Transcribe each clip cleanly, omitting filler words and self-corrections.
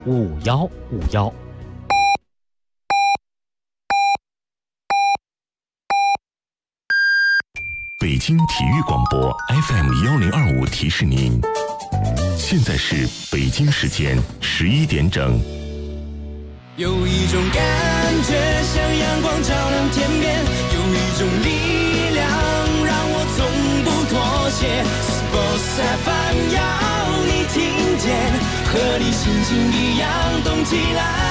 5151。 北京体育广播 FM1025提示您，现在是北京时间11点整。 有一种感觉像阳光照亮天边，有一种力量让我从不妥协。Sports FM 要你听见，和你心情一样动起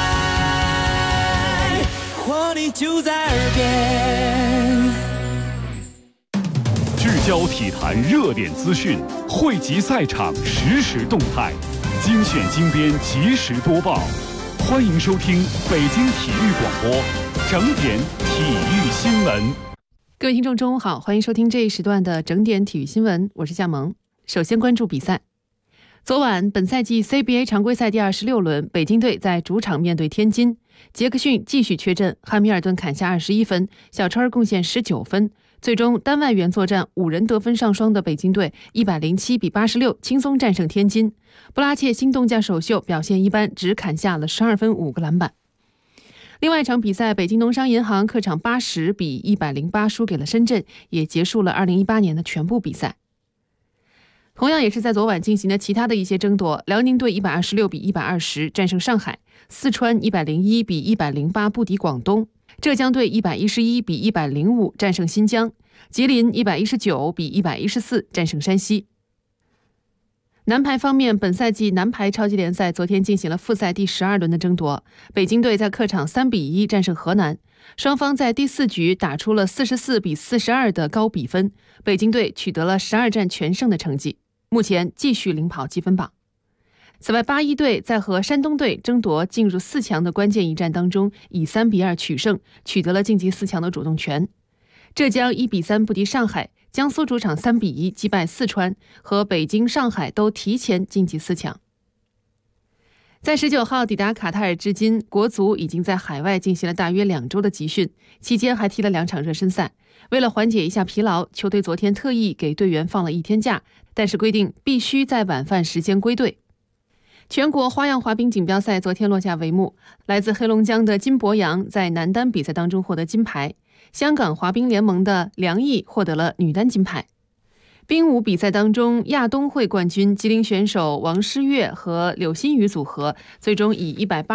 来，活力就在耳边。 聚焦体坛热点资讯，汇集赛场实时动态，精选精编及时播报。欢迎收听北京体育广播整点体育新闻。 各位听众中午好，欢迎收听这一时段的整点体育新闻，我是夏萌。首先关注比赛。昨晚本赛季 CBA 常规赛第26轮，北京队在主场面对天津，杰克逊继续缺阵，汉密尔顿砍下21分，小川贡献19分，最终单外援作战5人得分上双的北京队107比86轻松战胜天津。布拉切新动家首秀表现一般，只砍下了12分5个篮板。另外一场比赛，北京农商银行客场80比108输给了深圳，也结束了2018年的全部比赛。同样也是在昨晚进行的其他的一些争夺，辽宁队126比120战胜上海，四川101比108不敌广东，浙江队111比105战胜新疆，吉林119比114战胜山西。男排方面，本赛季男排超级联赛昨天进行了复赛第12轮的争夺，北京队在客场3比1战胜河南，双方在第4局打出了44比42的高比分，北京队取得了12战全胜的成绩，目前继续领跑积分榜。此外，81队在和山东队争夺进入4强的关键一战当中，以3比2取胜，取得了晋级4强的主动权。浙江1比3不敌上海，江苏主场3比1击败四川，和北京、上海都提前晋级4强。在19号抵达卡塔尔至今，国足已经在海外进行了大约2周的集训，期间还踢了2场热身赛。为了缓解一下疲劳，球队昨天特意给队员放了1天假，但是规定必须在晚饭时间归队。全国花样滑冰锦标赛昨天落下帷幕，来自黑龙江的金博洋在男单比赛当中获得金牌，香港滑冰联盟的梁毅获得了女单金牌。冰舞比赛当中，亚冬会冠军吉林选手王诗玥和柳鑫宇组合最终以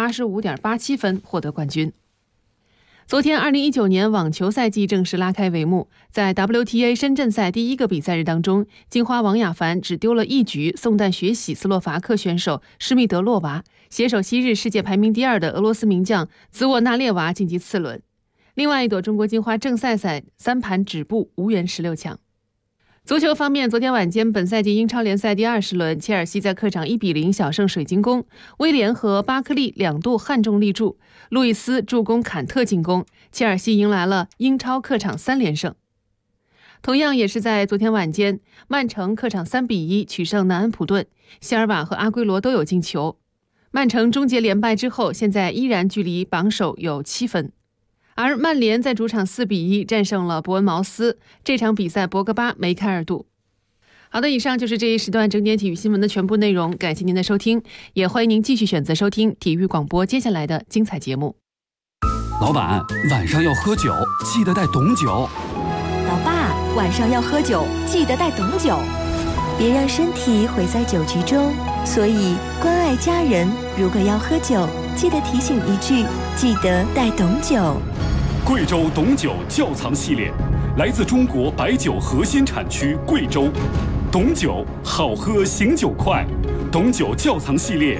185.87分获得冠军。昨天2019年网球赛季正式拉开帷幕，在 WTA 深圳赛第1个比赛日当中，金花王雅凡只丢了1局送诞学喜斯洛伐克选手施密德洛娃，携手昔日世界排名第2的俄罗斯名将兹沃纳列娃晋级次轮。另外一朵中国金花正赛赛3盘止步，无缘16强。足球方面，昨天晚间本赛季英超联赛第20轮，切尔西在客场1比0小胜水晶宫，威廉和巴克利2度悍中立柱，路易斯助攻坎特进攻，切尔西迎来了英超客场3连胜。同样也是在昨天晚间，曼城客场3比1取胜南安普顿，希尔瓦和阿圭罗都有进球。曼城终结连败之后，现在依然距离榜首有7分。而曼联在主场4比1战胜了伯恩茅斯，这场比赛博格巴梅开2度。好的，以上就是这一时段整点体育新闻的全部内容，感谢您的收听，也欢迎您继续选择收听体育广播接下来的精彩节目。 老板，晚上要喝酒，记得带董酒。 老爸，晚上要喝酒，记得带董酒，别让身体毁在酒局中。所以关爱家人，如果要喝酒，记得提醒一句，记得带董酒。 贵州董酒窖藏系列，来自中国白酒核心产区贵州。董酒好喝醒酒快，董酒窖藏系列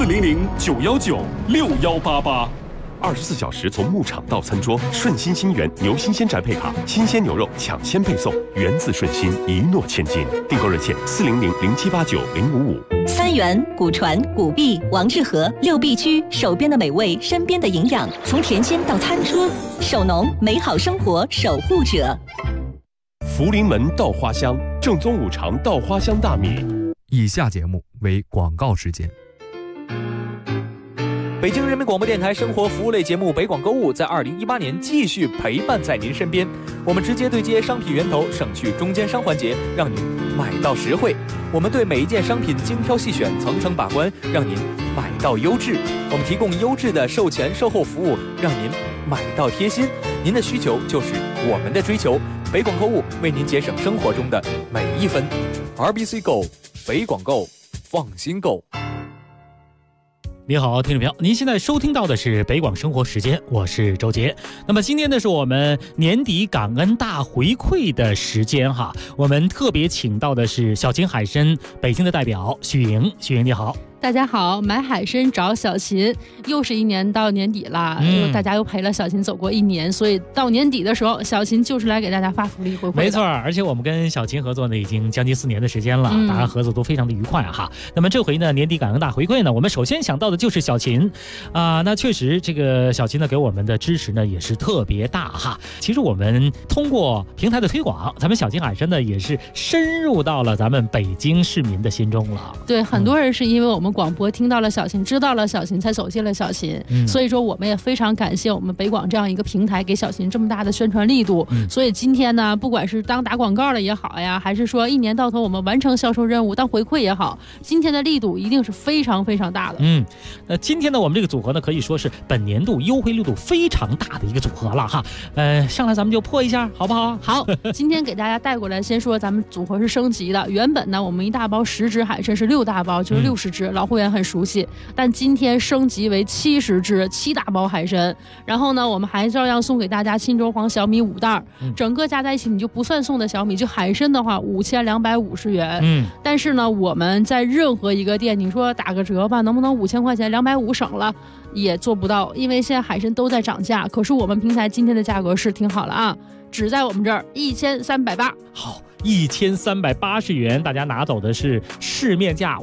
400-919-6188。 24小时从牧场到餐桌，顺心新源牛新鲜宅配卡，新鲜牛肉抢先配送，源自顺心，一诺千金。订购热线400-0789-055。 三元、古传、古币、王致和6必居，手边的美味，身边的营养，从田间到餐桌，手农美好生活守护者。 福临门稻花香，正宗五常稻花香大米。 以下节目为广告时间。 北京人民广播电台生活服务类节目《北广购物》在2018年继续陪伴在您身边。我们直接对接商品源头，省去中间商环节，让您买到实惠。我们对每一件商品精挑细选，层层把关，让您买到优质。我们提供优质的售前售后服务，让您买到贴心。您的需求就是我们的追求。北广购物为您节省生活中的每一分。RBC Go， 北广购，放心购。 你好，听众朋友，您现在收听到的是北广生活时间，我是周杰。那么今天呢，是我们年底感恩大回馈的时间哈，我们特别请到的是小秦海参北京的代表许莹。许莹你好。 大家好，买海参找小秦，又是一年到年底了，大家又陪了小秦走过一年，所以到年底的时候，小秦就是来给大家发福利回馈的。 没错，而且我们跟小秦合作呢，已经将近4年的时间了，大家合作都非常的愉快哈。那么这回呢，年底感恩大回馈呢，我们首先想到的就是小秦那确实这个小秦呢给我们的支持呢也是特别大哈。其实我们通过平台的推广，咱们小秦海参呢也是深入到了咱们北京市民的心中了。 对，很多人是因为我们广播听到了小秦，知道了小秦，才走进了小秦，所以说我们也非常感谢我们北广这样一个平台给小秦这么大的宣传力度。所以今天呢，不管是当打广告了也好呀，还是说一年到头我们完成销售任务当回馈也好，今天的力度一定是非常非常大的。 那今天呢，我们这个组合呢可以说是本年度优惠力度非常大的一个组合了哈。上来咱们就破一下好不好？ 好，今天给大家带过来，先说咱们组合是升级的。原本呢，我们一大包10只海参是6大包，就是60只，老会员很熟悉。但今天升级为70只7大包海参，然后呢，我们还照样送给大家沁州黄小米5袋，整个加在一起你就不算送的小米，就海参的话5250元。但是呢，我们在任何一个店，你说打个折吧，能不能5000块钱250省了？也做不到，因为现在海参都在涨价。可是我们平台今天的价格是挺好了啊，只在我们这儿1380。 好。1380元，大家拿走的是市面价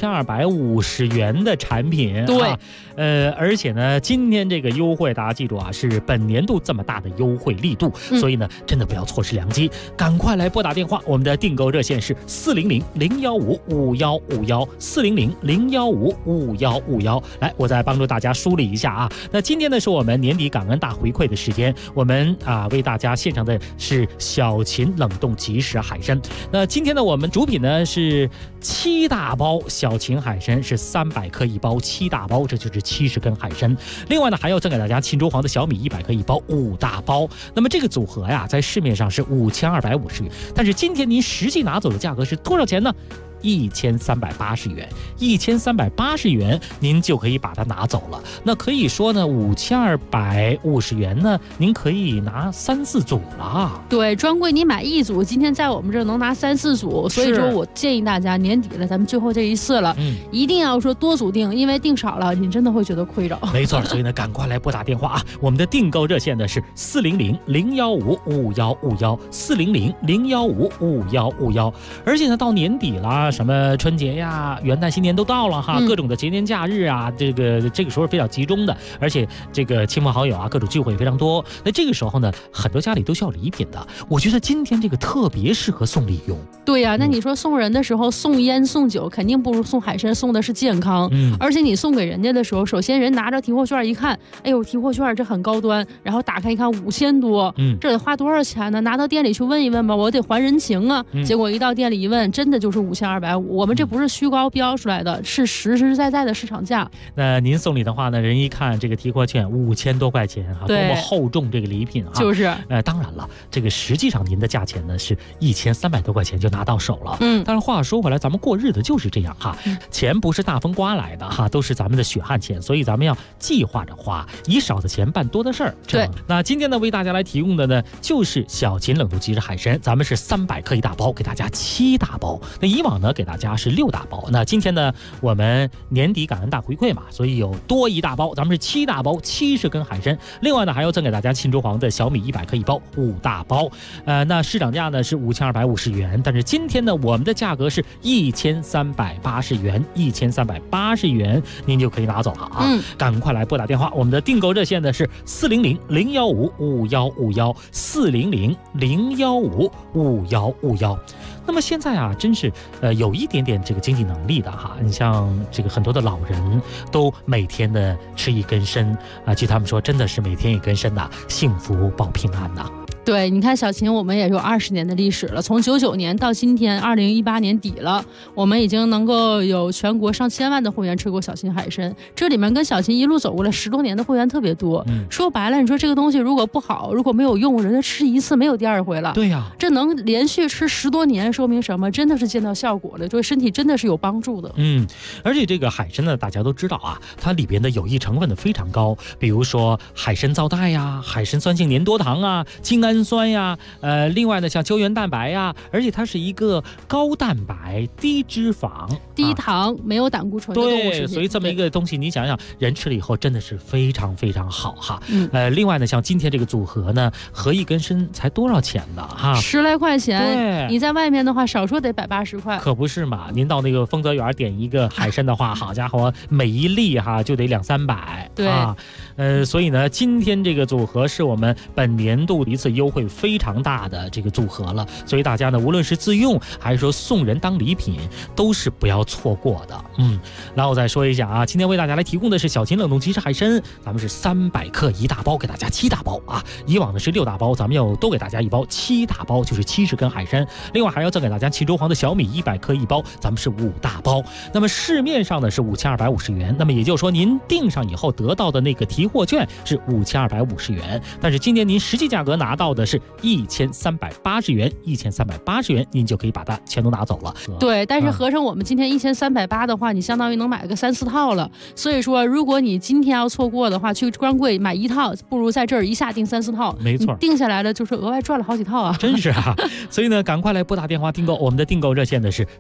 5250元的产品。 对， 而且呢，今天这个优惠大家记住啊，是本年度这么大的优惠力度，所以呢，真的不要错失良机，赶快来拨打电话，我们的订购热线是400-015-5151，400-015-5151。来，我再帮助大家梳理一下啊。那今天呢，是我们年底感恩大回馈的时间，我们为大家献上的是小秦冷冻即食海参。那今天呢，我们主品呢是7大包小秦海参，是300克一包，7大包，这就是70根海参。另外呢，还要赠给大家沁州黄的小米100克一包，5大包。那么这个组合呀，在市面上是5250元，但是今天您实际拿走的价格是多少钱呢？1380元，1380元，您就可以把它拿走了。那可以说呢，5250元呢，您可以拿3、4组了。 对，专柜你买1组，今天在我们这儿能拿3、4组。所以说我建议大家年底了，咱们最后这一次了，一定要说多组订，因为订少了，你真的会觉得亏着。 没错，所以呢，赶快来拨打电话啊！我们的订购热线呢是400-015-5151，400-015-5151。而且呢，到年底了。什么春节呀、元旦、新年都到了哈，各种的节年假日啊，这个时候非常集中的，而且这个亲朋好友啊，各种聚会也非常多。那这个时候呢，很多家里都需要礼品的。我觉得今天这个特别适合送礼用。 对呀，那你说送人的时候送烟送酒，肯定不如送海参，送的是健康。而且你送给人家的时候，首先人拿着提货券一看，哎呦，提货券这很高端，然后打开一看5000多，这得花多少钱呢？拿到店里去问一问吧，我得还人情啊。结果一到店里一问，真的就是5250。我们这不是虚高标出来的，是实实在在的市场价。 那您送礼的话呢，人一看这个提货券5000多块钱啊，多么厚重这个礼品啊！ 就是， 当然了，这个实际上您的价钱呢是1300多块钱就拿到手了。但是话说回来，咱们过日子就是这样哈，钱不是大风刮来的哈，都是咱们的血汗钱，所以咱们要计划着花，以少的钱办多的事儿。 对， 那今天呢，为大家来提供的呢，就是小秦冷冻即食海参，咱们是300克一大包，给大家7大包。那以往呢，给大家是6大包。那今天呢，我们年底感恩大回馈嘛，所以有多1大包，咱们是7大包70根海参。另外呢，还要赠给大家沁州黄的小米100克一包，5大包。那市场价呢是5250元，但是今天呢，我们的价格是1380元，1380元，您就可以拿走了啊！赶快来拨打电话，我们的订购热线呢是400-015-5151，400-015-5151。那么现在啊，真是有一点点这个经济能力的哈，你像这个很多的老人都每天的吃一根参啊，据他们说真的是每天一根参呐，幸福保平安呐。 对，你看小秦，我们也有20年的历史了，从99年到今天2018年底了，我们已经能够有全国上千万的会员吃过小秦海参。这里面跟小秦一路走过来10多年的会员特别多。说白了，你说这个东西如果不好，如果没有用，人家吃一次没有第二回了。 对呀， 这能连续吃10多年，说明什么？真的是见到效果了，对身体真的是有帮助的。 而且这个海参呢，大家都知道啊，它里边的有益成分呢非常高，比如说海参皂苷呀、海参酸性粘多糖啊、精氨酸呀，另外呢像胶原蛋白呀，而且它是一个高蛋白、低脂肪、 低糖、没有胆固醇的动物食品。 对，所以这么一个东西，你想想，人吃了以后真的是非常非常好哈。另外呢，像今天这个组合呢，合一根参才多少钱的哈 ？10来块钱。 对， 你在外面的话，少说得180块。 可不是嘛？您到那个丰泽园点一个海参的话，好家伙，每一粒哈就得200-300。 对啊，所以呢，今天这个组合是我们本年度一次优惠非常大的这个组合了，所以大家呢，无论是自用还是说送人当礼品，都是不要错过的。然后我再说一下啊，今天为大家来提供的是小秦冷冻即食海参，咱们是300克1大包，给大家7大包啊。以往的是6大包，咱们要多给大家1包7大包，就是70根海参。另外还要赠给大家庆州黄的小米100克1包，咱们是5大包。那么市面上呢是5250元，那么也就是说您订上以后得到的那个提货券是5250元，但是今年您实际价格拿到的是1380元，1380元您就可以把它全都拿走了。 对，但是合成我们今天1380的话，你相当于能买个3-4套了。所以说，如果你今天要错过的话，去专柜买1套，不如在这儿一下订3-4套。 没错， 定下来了就是额外赚了好几套啊！ 真是啊！所以呢，赶快来拨打电话订购，我们的订购热线呢是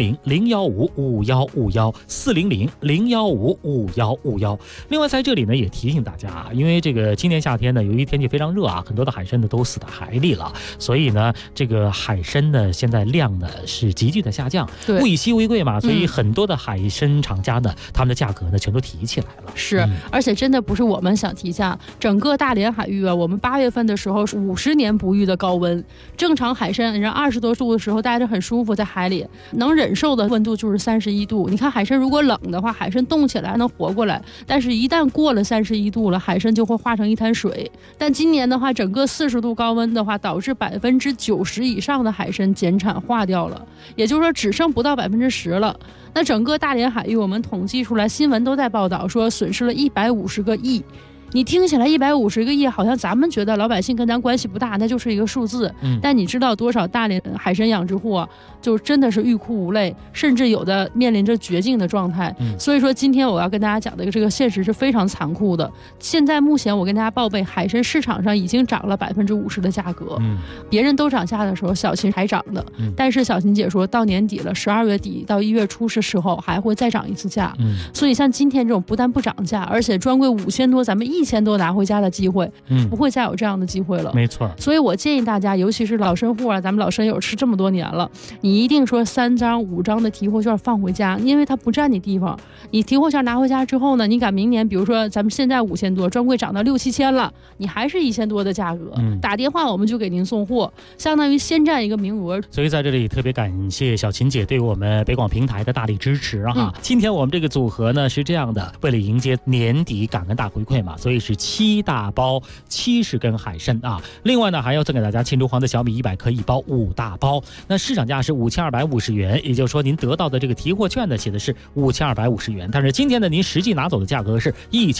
400-015-5151，400-015-5151。另外在这里呢也提醒大家啊，因为这个今年夏天呢，由于天气非常热啊，很多的海参呢都死在海里了，所以呢，这个海参呢现在量呢是急剧的下降，物以稀为贵嘛，所以很多的海参厂家呢，他们的价格呢全都提起来了。 是，而且真的不是我们想提价，整个大连海域啊，我们8月份的时候是50年不遇的高温，正常海参人20多度的时候待着很舒服，在海里能忍受的温度就是31度。你看海参如果冷的话，海参冻起来能活过来，但是一旦过了31度了，海参就会化成一滩水。但今年的话，整个40度高温的话，导致90%以上的海参减产化掉了，也就是说只剩不到10%了。那整个大连海域我们统计出来，新闻都在报道说损失了150个亿。你听起来150个亿，好像咱们觉得老百姓跟咱关系不大，那就是一个数字。但你知道多少大连海参养殖户啊，就真的是欲哭无泪，甚至有的面临着绝境的状态。所以说，今天我要跟大家讲的这个现实是非常残酷的。现在目前我跟大家报备，海参市场上已经涨了50%的价格。别人都涨价的时候，小秦还涨的。但是小秦姐说到年底了，12月底到1月初的时候还会再涨一次价。所以像今天这种不但不涨价，而且专柜5000多，咱们1000多拿回家的机会，不会再有这样的机会了。 没错， 所以我建议大家，尤其是老参户啊，咱们老参友吃这么多年了，你一定说3张5张的提货券放回家，因为它不占你地方。你提货券拿回家之后呢，你赶明年，比如说咱们现在5000多，专柜涨到6-7千了，你还是1000多的价格，打电话我们就给您送货，相当于先占一个名额。 所以在这里特别感谢小秦姐对我们北广平台的大力支持哈。今天我们这个组合呢是这样的，为了迎接年底感恩大回馈嘛，所以是7大包70根海参啊。另外呢还要赠给大家庆州黄的小米100克1包5大包，那市场价是5250元，也就是说您得到的这个提货券呢写的是5250元，但是今天呢您实际拿走的价格是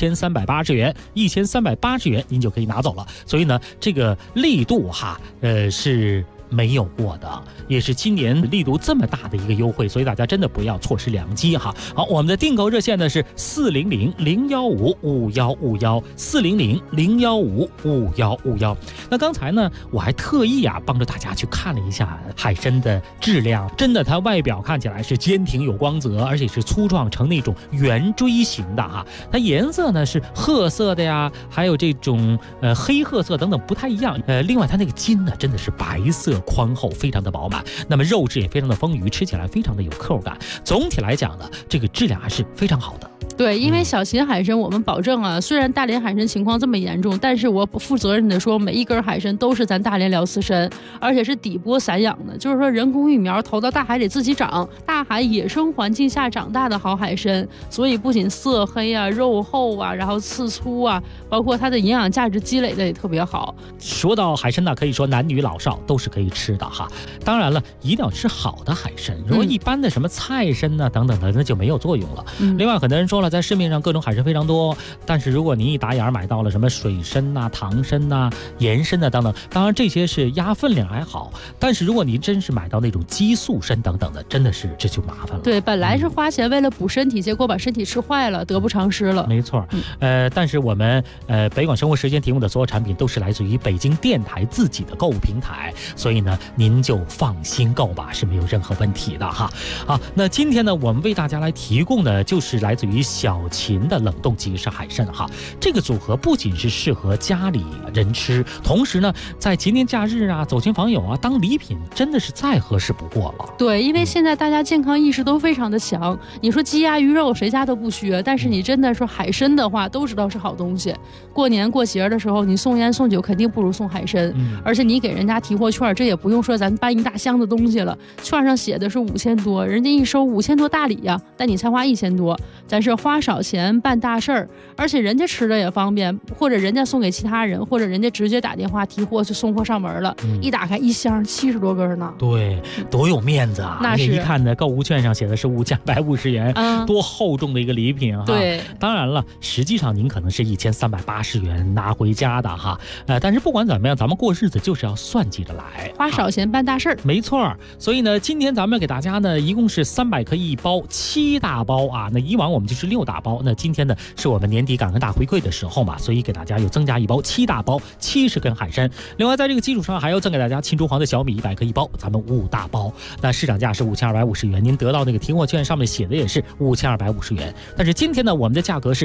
1380元，1380元您就可以拿走了。所以呢这个力度哈是没有过的，也是今年力度这么大的一个优惠，所以大家真的不要错失良机哈。好，我们的订购热线呢是400-015-5151，400-015-5151。那刚才呢我还特意帮着大家去看了一下海参的质量，真的它外表看起来是坚挺有光泽，而且是粗壮成那种圆锥形的哈。它颜色呢是褐色的呀，还有这种黑褐色等等不太一样。另外它那个筋呢真的是白色宽厚，非常的饱满，那么肉质也非常的丰腴，吃起来非常的有口感。总体来讲呢，这个质量还是非常好的。 对，因为小秦海参我们保证啊，虽然大连海参情况这么严重，但是我负责任的说，每一根海参都是咱大连辽丝参，而且是底部散养的，就是说人工育苗投到大海里自己长，大海野生环境下长大的好海参，所以不仅色黑啊、肉厚啊，然后刺粗啊，包括它的营养价值积累的也特别好。 说到海参呢，可以说男女老少都是可以吃的哈。当然了，一定要吃好的海参，如果一般的什么菜参啊等等的，那就没有作用了。另外，很多人说了，在市面上各种海参非常多，但是如果您一打眼买到了什么水参呐、糖参呐、盐参呐等等，当然这些是压分量还好，但是如果您真是买到那种激素参等等的，真的是这就麻烦了。 对，本来是花钱为了补身体，结果把身体吃坏了，得不偿失了。 没错，但是我们北广生活时间提供的所有产品都是来自于北京电台自己的购物平台，所以呢，您就放心购吧，是没有任何问题的哈。好，那今天呢，我们为大家来提供的就是来自于小秦的冷冻即食海参哈。这个组合不仅是适合家里人吃，同时呢，在节年假日啊、走亲访友啊，当礼品真的是再合适不过了。 对，因为现在大家健康意识都非常的强，你说鸡鸭鱼肉谁家都不缺，但是你真的说海参的话，都知道是好东西。过年过节的时候，你送烟送酒肯定不如送海参，而且你给人家提货券，这也不用说咱搬一大箱子东西了，券上写的是5000多，人家一收5000多大礼呀，但你才花1000多，咱是花少钱办大事儿，而且人家吃的也方便，或者人家送给其他人，或者人家直接打电话提货就送货上门了，一打开一箱70多根呢。 对，多有面子啊！ 那是一看呢，购物券上写的是5250元，多厚重的一个礼品哈。 对， 当然了，实际上您可能是1380元拿回家的哈。但是不管怎么样，咱们过日子就是要算计着来， 花少钱办大事儿。 没错，所以呢，今天咱们给大家呢，一共是300克一包，7大包啊。那以往我们就是6大包，那今天呢，是我们年底感恩大回馈的时候嘛，所以给大家又增加一包7大包，70根海参。另外，在这个基础上还要赠给大家青竹黄的小米100克一包，咱们5大包。那市场价是5250元，您得到那个提货券上面写的也是5250元。但是今天呢，我们的价格是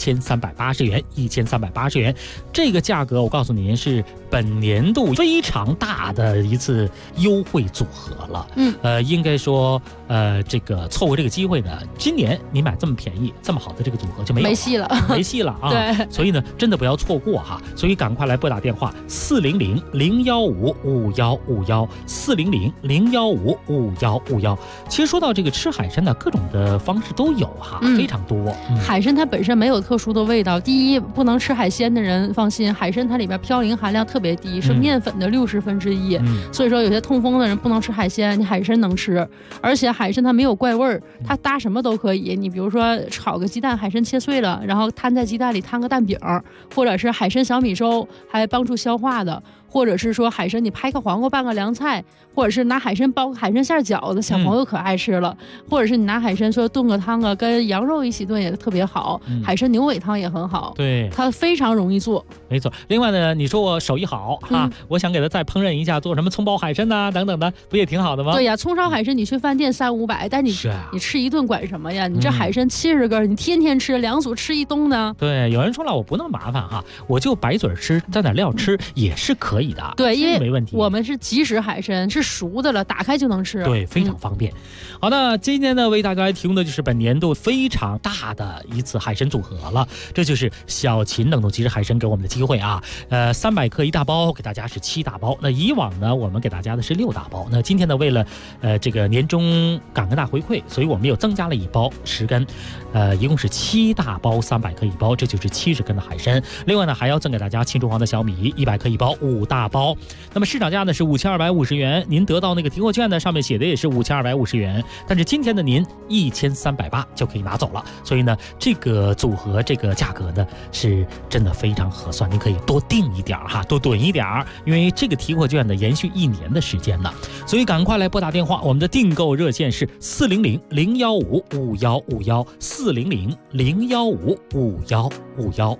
1380元，1380元。这个价格我告诉您是本年度非常大的一次优惠组合了。应该说这个错过这个机会呢，今年你买这么便宜这么好的这个组合就没戏了啊。 对， 所以呢，真的不要错过哈。所以赶快来拨打电话400-015-5151，400-015-5151。其实说到这个吃海参呢，各种的方式都有哈，非常多。 海参它本身没有特殊的味道，第一，不能吃海鲜的人放心，海参它里边嘌呤含量特别低，是面粉的1/60。所以说有些痛风的人不能吃海鲜，你海参能吃，而且海参它没有怪味儿，它搭什么都可以。你比如说炒个鸡蛋，海参切碎了，然后摊在鸡蛋里摊个蛋饼，或者是海参小米粥，还帮助消化的。或者是说海参你拍个黄瓜拌个凉菜，或者是拿海参包个海参馅饺子，小朋友可爱吃了。或者是你拿海参说炖个汤啊，跟羊肉一起炖也特别好。海参牛尾汤也很好， 对， 它非常容易做。 没错。另外呢，你说我手艺好哈，我想给它再烹饪一下，做什么葱爆海参呐等等的，不也挺好的吗？ 对呀，葱烧海参你去饭店300-500，但你吃一顿管什么呀？你这海参70根，你天天吃2组吃一冬呢？ 对，有人说了我不那么麻烦哈，我就白嘴吃，蘸点料吃也是可以的。 对，因为没问题， 我们是即食海参，是熟的了，打开就能吃。 对，非常方便。好的，今天呢为大家来提供的就是本年度非常大的一次海参组合了，这就是小秦冷冻即食海参给我们的机会啊。300克一大包，给大家是7大包。那以往呢我们给大家的是6大包，那今天呢为了这个年终感恩大回馈，所以我们又增加了1包10根，一共是7大包300克一包，这就是70根的海参。另外呢还要赠给大家青竹黄的小米100克一包，5大包。那么市场价呢是5250元，您得到那个提货券呢上面写的也是5250元，但是今天的您1380就可以拿走了，所以呢这个组合这个价格呢是真的非常合算，您可以多订一点哈，多囤一点，因为这个提货券呢延续1年的时间呢，所以赶快来拨打电话，我们的订购热线是400-015-5151，400-015-5151。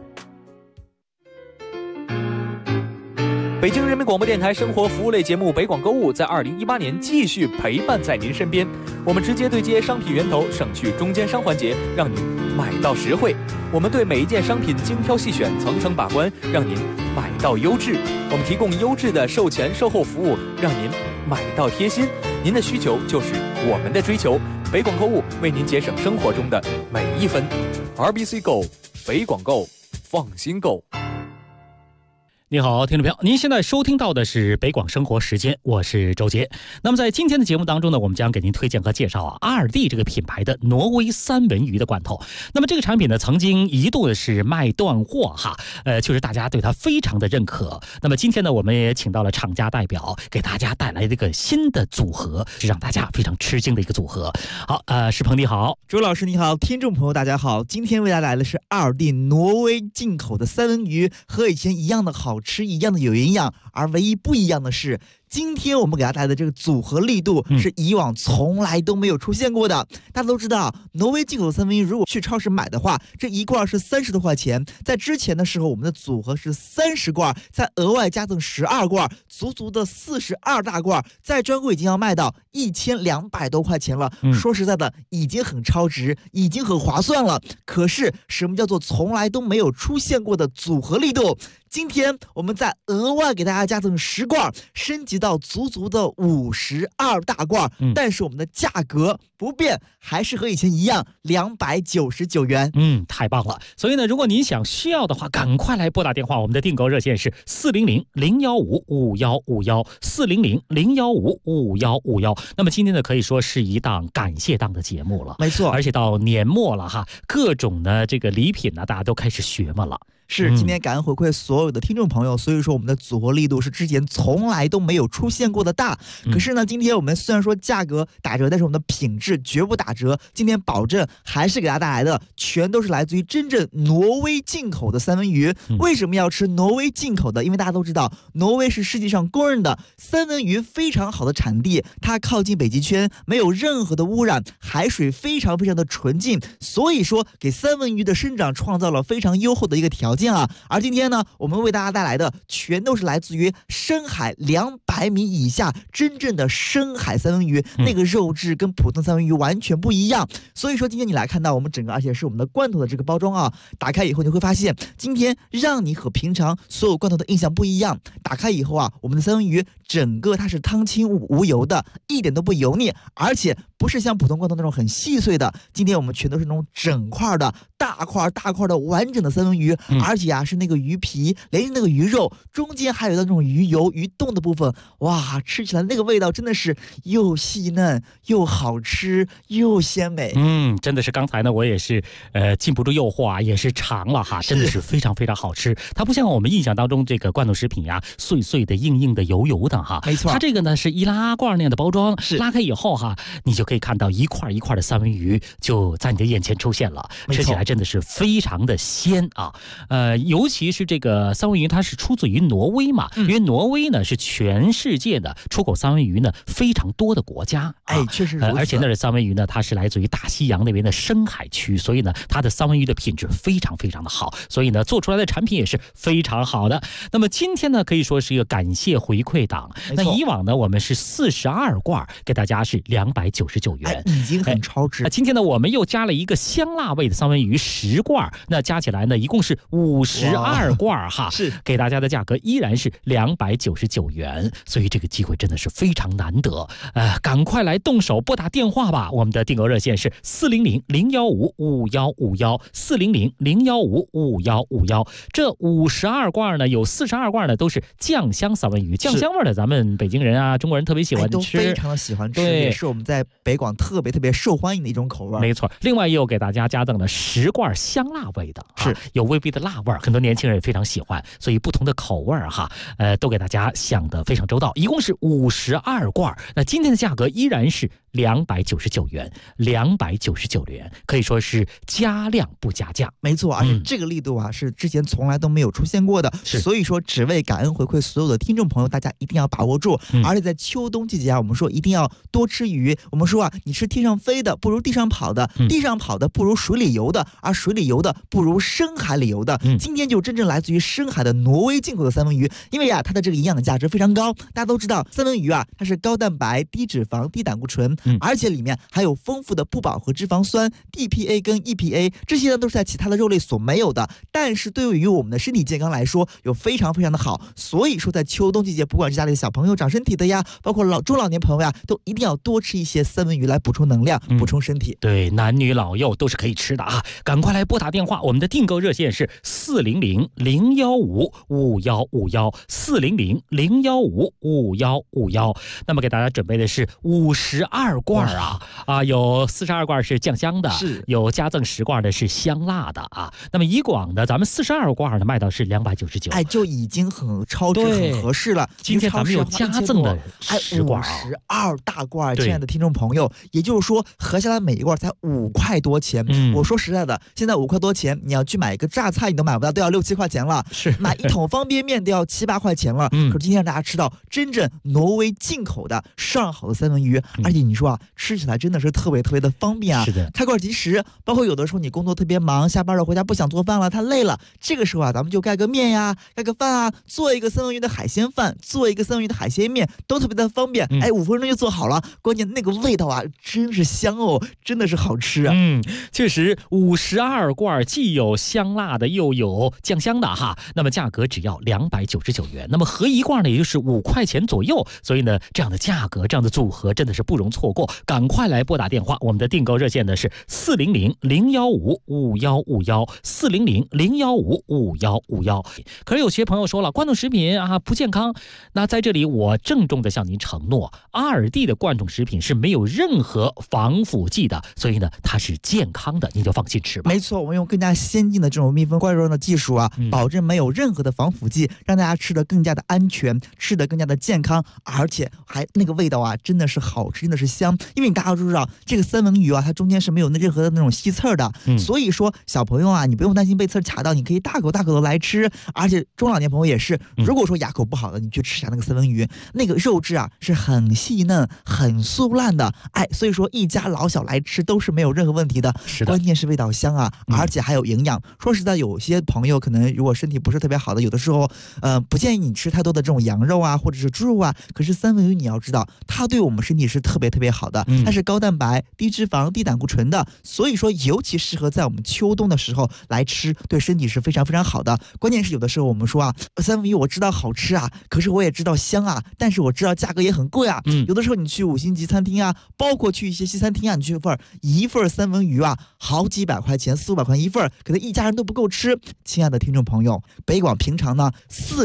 北京人民广播电台生活服务类节目北广购物在2018年继续陪伴在您身边，我们直接对接商品源头，省去中间商环节，让您买到实惠。我们对每一件商品精挑细选，层层把关，让您买到优质。我们提供优质的售前售后服务，让您买到贴心。 您的需求就是我们的追求。北广购物为您节省生活中的每一分。RBC Go， 北广购，放心购。 你好，听众朋友，您现在收听到的是北广生活时间，我是周杰。那么在今天的节目当中呢，我们将给您推荐和介绍阿尔蒂这个品牌的挪威三文鱼的罐头。那么这个产品呢，曾经一度是卖断货哈，确实大家对它非常的认可。那么今天呢，我们也请到了厂家代表，给大家带来这个新的组合，是让大家非常吃惊的一个组合。好，石鹏你好， 周老师你好，听众朋友大家好，今天为大家来的是阿尔蒂挪威进口的三文鱼，和以前一样的好吃，一样的有营养，而唯一不一样的是，今天我们给大家带来的这个组合力度是以往从来都没有出现过的。大家都知道，挪威进口的三文鱼如果去超市买的话，这一罐是30多块钱。在之前的时候，我们的组合是30罐，再额外加赠12罐，足足的42大罐，在专柜已经要卖到1200多块钱了。说实在的，已经很超值，已经很划算了。可是什么叫做从来都没有出现过的组合力度？今天我们再额外给大家加赠10罐，升级到足足的52大罐，但是我们的价格不变，还是和以前一样299元。 太棒了！所以呢，如果您需要的话，赶快来拨打电话，我们的订购热线是400-015-5151，400-015-5151。那么今天呢，可以说是一档感谢档的节目了， 没错， 而且到年末了哈，各种的这个礼品呢，大家都开始学嘛了。 是，今天感恩回馈所有的听众朋友，所以说我们的组合力度是之前从来都没有出现过的大。可是呢，今天我们虽然说价格打折，但是我们的品质绝不打折。今天保证还是给大家带来的全都是来自于真正挪威进口的三文鱼。为什么要吃挪威进口的？因为大家都知道，挪威是世界上公认的三文鱼非常好的产地，它靠近北极圈，没有任何的污染，海水非常非常的纯净，所以说给三文鱼的生长创造了非常优厚的一个条件。而今天呢，我们为大家带来的全都是来自于深海200米以下真正的深海三文鱼，那个肉质跟普通三文鱼完全不一样。所以说今天你来看到我们整个，而且是我们的罐头的这个包装啊，打开以后你会发现，今天让你和平常所有罐头的印象不一样。打开以后啊，我们的三文鱼整个它是汤清无油的，一点都不油腻，而且不是像普通罐头那种很细碎的，今天我们全都是那种整块的大块的完整的三文鱼，而且是那个鱼皮连着那个鱼肉，中间还有那种鱼油鱼冻的部分，哇，吃起来那个味道真的是又细嫩又好吃又鲜美。 真的是刚才呢我也是禁不住诱惑啊，也是尝了哈，真的是非常非常好吃。它不像我们印象当中这个罐头食品呀，碎碎的硬硬的油油的哈， 没错， 它这个呢是易拉罐那样的包装，拉开以后哈，你就可以看到一块一块的三文鱼就在你的眼前出现了，吃起来真的是非常的鲜啊。尤其是这个三文鱼，它是出自于挪威嘛，因为挪威呢是全世界的出口三文鱼呢非常多的国家， 确实如此。 而且那的三文鱼呢，它是来自于大西洋那边的深海区，所以呢，它的三文鱼的品质非常非常的好，所以呢，做出来的产品也是非常好的。那么今天呢，可以说是一个感谢回馈档。那以往呢，我们是42罐，给大家是299元， 已经很超值。 今天呢，我们又加了一个香辣味的三文鱼10罐，那加起来呢，一共是52罐哈， 是给大家的价格依然是299元，所以这个机会真的是非常难得，赶快来动手拨打电话吧，我们的订购热线是400-015-5151，400-015-5151。这52罐呢，有42罐呢都是酱香三文鱼，酱香味的咱们北京人啊，中国人特别喜欢吃， 都非常的喜欢吃，也是我们在北广特别受欢迎的一种口味。 没错，另外又给大家加赠了10罐香辣味的， 是有微微的辣味，很多年轻人也非常喜欢，所以不同的口味哈，都给大家想得非常周到，一共是52罐，那今天的价格依然是299元，299元，可以说是加量不加价。 没错，而且这个力度啊，是之前从来都没有出现过的，所以说只为感恩回馈所有的听众朋友，大家一定要把握住。而且在秋冬季节啊，我们说一定要多吃鱼。我们说啊，你吃天上飞的不如地上跑的，地上跑的不如水里游的，而水里游的不如深海里游的。今天就真正来自于深海的挪威进口的三文鱼，因为啊，它的这个营养的价值非常高。大家都知道，三文鱼啊，它是高蛋白、低脂肪、低胆固醇， 而且里面还有丰富的不饱和脂肪酸 DPA 跟 EPA， 这些呢都是在其他的肉类所没有的，但是对于我们的身体健康来说有非常非常的好。所以说在秋冬季节，不管是家里的小朋友长身体的呀，包括中老年朋友呀，都一定要多吃一些三文鱼来补充能量，补充身体。 对，男女老幼都是可以吃的啊！赶快来拨打电话，我们的订购热线是400-015-5151，400-015-5151。那么给大家准备的是52罐有42罐是酱香的，有加赠10罐的是香辣的啊。那么以广的咱们42罐的卖到是299， 哎，就已经很超值很合适了。 今天咱们有加赠的10罐 ，52大罐，亲爱的听众朋友，也就是说合下来每一罐才5块多钱。我说实在的，现在5块多钱，你要去买一个榨菜你都买不到，都要6、7块钱了。 是买一桶方便面都要7、8块钱了。可是今天让大家吃到真正挪威进口的上好的三文鱼，而且你说啊，吃起来真的是特别特别的方便啊。 是的， 开罐即食。包括有的时候你工作特别忙，下班了回家不想做饭了，太累了，这个时候啊，咱们就盖个面呀，盖个饭啊，做一个三文鱼的海鲜饭，做一个三文鱼的海鲜面，都特别的方便。5分钟就做好了，关键那个味道啊，真是香哦，真的是好吃啊。 确实52罐既有香辣的又有酱香的哈，那么价格只要299元，那么合一罐呢也就是5块钱左右，所以呢这样的价格这样的组合真的是不容错过，赶快来拨打电话，我们的订购热线呢是400-015-5151，400-015-5151。可是有些朋友说了，罐头食品啊不健康，那在这里我郑重的向您承诺，阿尔蒂的罐头食品是没有任何防腐剂的，所以呢它是健康的，您就放心吃吧。 没错，我们用更加先进的这种密封罐装的技术啊，保证没有任何的防腐剂，让大家吃得更加的安全，吃得更加的健康，而且还那个味道啊真的是好吃，真的是香。因为大家都知道这个三文鱼啊，它中间是没有任何的那种吸刺的，所以说小朋友啊，你不用担心被刺卡到，你可以大口大口的来吃。而且中老年朋友也是，如果说牙口不好的，你去吃下那个三文鱼，那个肉质啊是很细嫩很酥烂的，所以说一家老小来吃都是没有任何问题的。 是的， 关键是味道香啊，而且还有营养。说实在，有些朋友可能如果身体不是特别好的，有的时候不建议你吃太多的这种羊肉啊或者是猪肉啊，可是三文鱼你要知道它对我们身体是特别特别好的，它是高蛋白低脂肪低胆固醇的，所以说尤其适合在我们秋冬的时候来吃，对身体是非常非常好的。关键是有的时候我们说啊，三文鱼我知道好吃啊，可是我也知道香啊，但是我知道价格也很贵啊。有的时候你去5星级餐厅啊，包括去一些西餐厅啊，你去一份三文鱼啊好几百块钱，4、500块一份，可能一家人都不够吃。亲爱的听众朋友，北广平常呢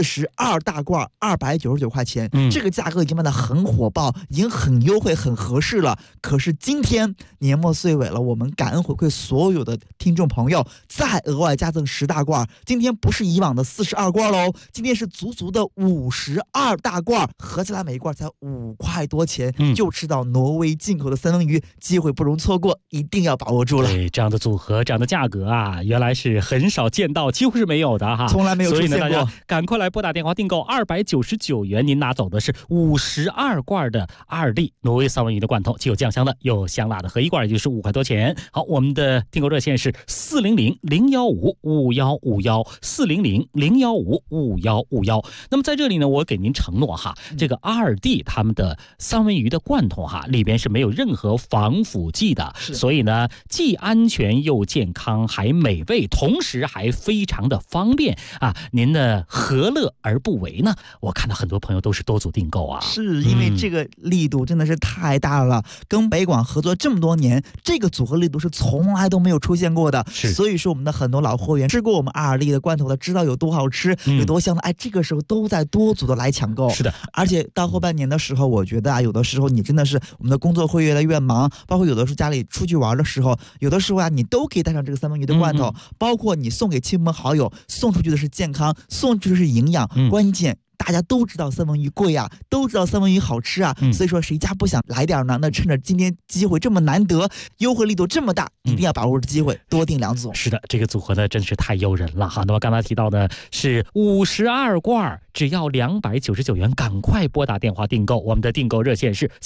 42大罐299块钱，这个价格已经卖得很火爆，已经很优惠很合适了。可是今天年末岁尾了，我们感恩回馈所有的听众朋友，再额外加赠10大罐，今天不是以往的42罐喽，今天是足足的52大罐，合起来每一罐才5块多钱，就吃到挪威进口的三文鱼，机会不容错过，一定要把握住了。 对，这样的组合这样的价格啊，原来是很少见到，几乎是没有的哈， 从来没有出现过。 所以呢，大家赶快来拨打电话订购299元，您拿走的是52罐的阿尔蒂挪威三文鱼的罐头，既有酱香的又有香辣的，合一罐也就是5块多钱。好，我们的订购热线是400-015-5151，400-015-5151。那么在这里呢，我给您承诺哈，这个阿尔蒂他们的三文鱼的罐头哈，里边是没有任何防腐剂的，所以呢，既安全又健康，还美味，同时还非常的方便啊！您呢，何乐而不为呢？我看到很多朋友都是多组订购啊， 是因为这个力度真的是太大了，跟北广合作这么多年，这个组合力度是从来都没有出现过的。所以说我们的很多老货源吃过我们阿尔蒂的罐头的，知道有多好吃，有多香的，这个时候都在多组的来抢购。 是的， 而且到后半年的时候，我觉得啊，有的时候你真的是我们的工作会越来越忙，包括有的时候家里出去玩的时候，有的时候啊，你都可以带上这个三文鱼的罐头，包括你送给亲朋好友，送出去的是健康，送出去的是营养，关键大家都知道三文鱼贵啊，都知道三文鱼好吃啊，所以说谁家不想来点呢？那趁着今天机会这么难得，优惠力度这么大，一定要把握着机会，多订2组。 是的，这个组合呢真是太诱人了哈。那么刚才提到的是52罐只要299元，赶快拨打电话订购。我们的订购热线是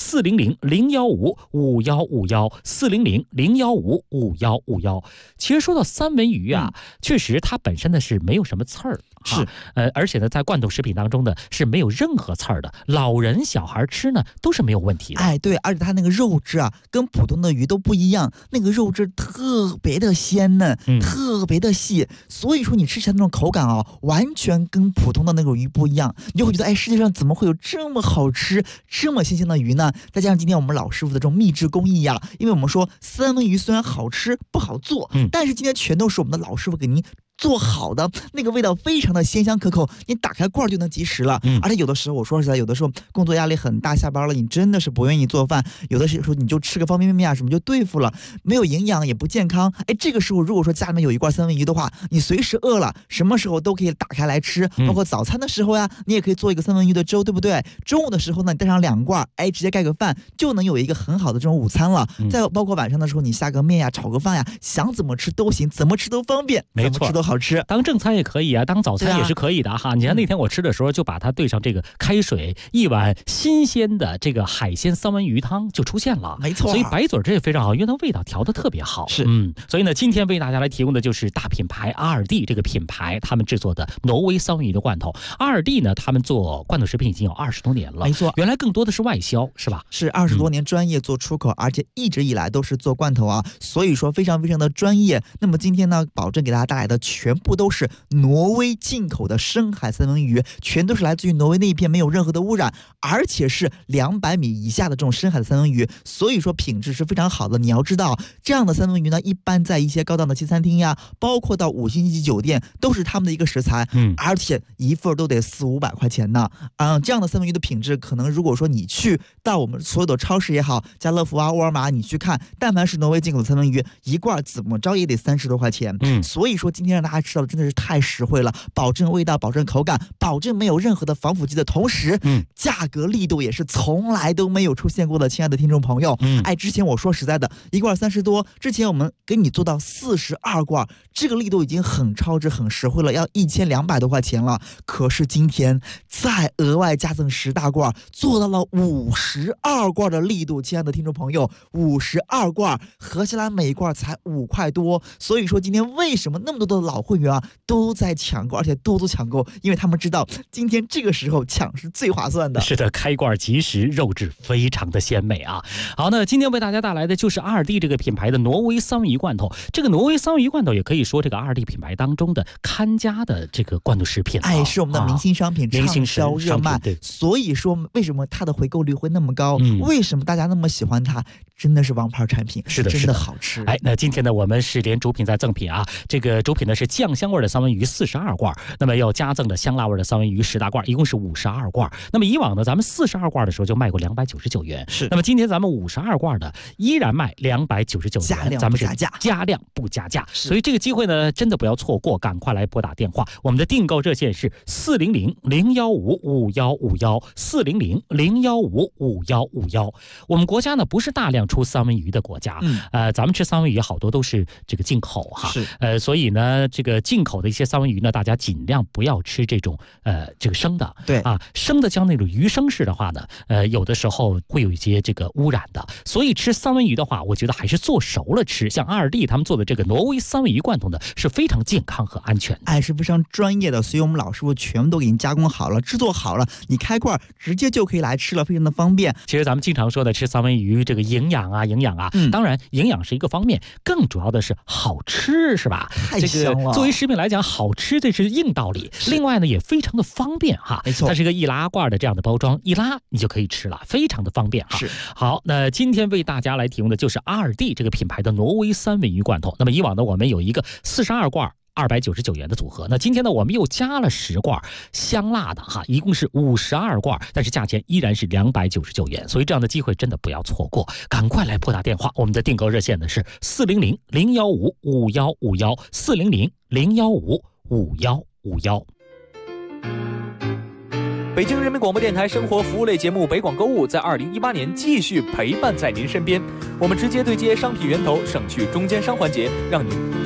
400-015-5151，400-015-5151。其实说到三文鱼啊，确实它本身呢是没有什么刺儿， 是而且呢在罐头食品当中呢是没有任何刺儿的，老人小孩吃呢都是没有问题的。 哎，对，而且它那个肉质啊跟普通的鱼都不一样，那个肉质特别的鲜嫩，特别的细，所以说你吃起来那种口感啊完全跟普通的那种鱼不一样，你就会觉得哎，世界上怎么会有这么好吃这么新鲜的鱼呢？再加上今天我们老师傅的这种秘制工艺呀，因为我们说三文鱼虽然好吃不好做，但是今天全都是我们的老师傅给您做好的，那个味道非常的鲜香可口，你打开罐就能即食了。而且有的时候我说实在，有的时候工作压力很大，下班了你真的是不愿意做饭，有的时候你就吃个方便面啊什么就对付了，没有营养也不健康。哎，这个时候如果说家里面有一罐三文鱼的话，你随时饿了什么时候都可以打开来吃，包括早餐的时候呀，你也可以做一个三文鱼的粥，对不对？中午的时候呢，你带上2罐，哎，直接盖个饭就能有一个很好的这种午餐了。再包括晚上的时候，你下个面呀，炒个饭呀，想怎么吃都行，怎么吃都方便， 没错， 怎么吃都好吃。 当正餐也可以啊，当早餐也是可以的哈。你看那天我吃的时候，就把它兑上这个开水，一碗新鲜的这个海鲜三文鱼汤就出现了， 没错。 所以白嘴这也非常好，因为它味道调得特别好。 是， 所以呢，今天为大家来提供的就是大品牌阿尔蒂这个品牌他们制作的挪威三文鱼的罐头。阿尔蒂呢，他们做罐头食品已经有20多年了， 没错。 原来更多的是外销，是吧？ 是20多年专业做出口，而且一直以来都是做罐头啊，所以说非常非常的专业。那么今天呢，保证给大家带来的全部都是挪威进口的深海三文鱼，全都是来自于挪威那一片，没有任何的污染，而且是200米以下的这种深海的三文鱼，所以说品质是非常好的。你要知道，这样的三文鱼呢，一般在一些高档的西餐厅呀，包括到5星级酒店，都是他们的一个食材，而且一份都得400-500块钱呢。这样的三文鱼的品质，可能如果说你去到我们所有的超市也好，家乐福啊、沃尔玛，你去看，但凡是挪威进口的三文鱼，一罐怎么着也得30多块钱。所以说今天让大家吃到的真的是太实惠了，保证味道，保证口感，保证没有任何的防腐剂的同时，价格力度也是从来都没有出现过的。亲爱的听众朋友，哎，之前我说实在的，一罐30多，之前我们给你做到42罐，这个力度已经很超值、很实惠了，要1200多块钱了。可是今天再额外加赠10大罐，做到了52罐的力度。亲爱的听众朋友，52罐合起来每一罐才5块多。所以说今天为什么那么多的老会员啊都在抢购，而且多抢购，因为他们知道今天这个时候抢是最划算的。 是的，开罐即食，肉质非常的鲜美啊。好，那今天为大家带来的就是阿尔蒂这个品牌的挪威三文鱼罐头。这个挪威三文鱼罐头也可以说这个阿尔蒂品牌当中的看家的这个罐头食品， 哎，是我们的明星商品，畅销热卖。 对， 所以说为什么它的回购率会那么高？为什么大家那么喜欢它？真的是王牌产品， 是的， 真的好吃。 哎，那今天呢，我们是连主品再赠品啊。这个主品呢是酱香味的三文鱼42罐，那么要加赠的香辣味的三文鱼10大罐，一共是52罐。那么以往呢，咱们42罐的时候就卖过299元， 是。 那么今天咱们52罐的依然卖299元，咱们是加量不加价。所以这个机会呢，真的不要错过，赶快来拨打电话。我们的订购热线是400-015-5151，400-015-5151。我们国家呢不是大量出三文鱼的国家，咱们吃三文鱼好多都是这个进口哈， 是。 所以呢，这个进口的一些三文鱼呢，大家尽量不要吃这种这个生的， 对啊，生的像那种鱼生式的话呢，有的时候会有一些这个污染的。所以吃三文鱼的话，我觉得还是做熟了吃。像阿尔蒂他们做的这个挪威三文鱼罐头呢，是非常健康和安全的， 哎，是非常专业的。所以我们老师傅全部都给您加工好了，制作好了，你开罐直接就可以来吃了，非常的方便。 其实咱们经常说的吃三文鱼，这个营养啊，当然营养是一个方面，更主要的是好吃，是吧？ 太香了。 这个作为食品来讲，好吃这是硬道理。另外呢，也非常的方便哈， 没错， 它是一个易拉罐的这样的包装，一拉你就可以吃了，非常的方便哈。 是。 好，那今天为大家来提供的就是阿尔蒂这个品牌的挪威三文鱼罐头。那么以往呢，我们有一个42罐299元的组合，那今天呢我们又加了10罐香辣的哈，一共是52罐，但是价钱依然是299元，所以这样的机会真的不要错过，赶快来拨打电话。我们的订购热线呢是400-015-5151，400-015-5151。 北京人民广播电台生活服务类节目北广购物在2018年继续陪伴在您身边，我们直接对接商品源头，省去中间商环节，让您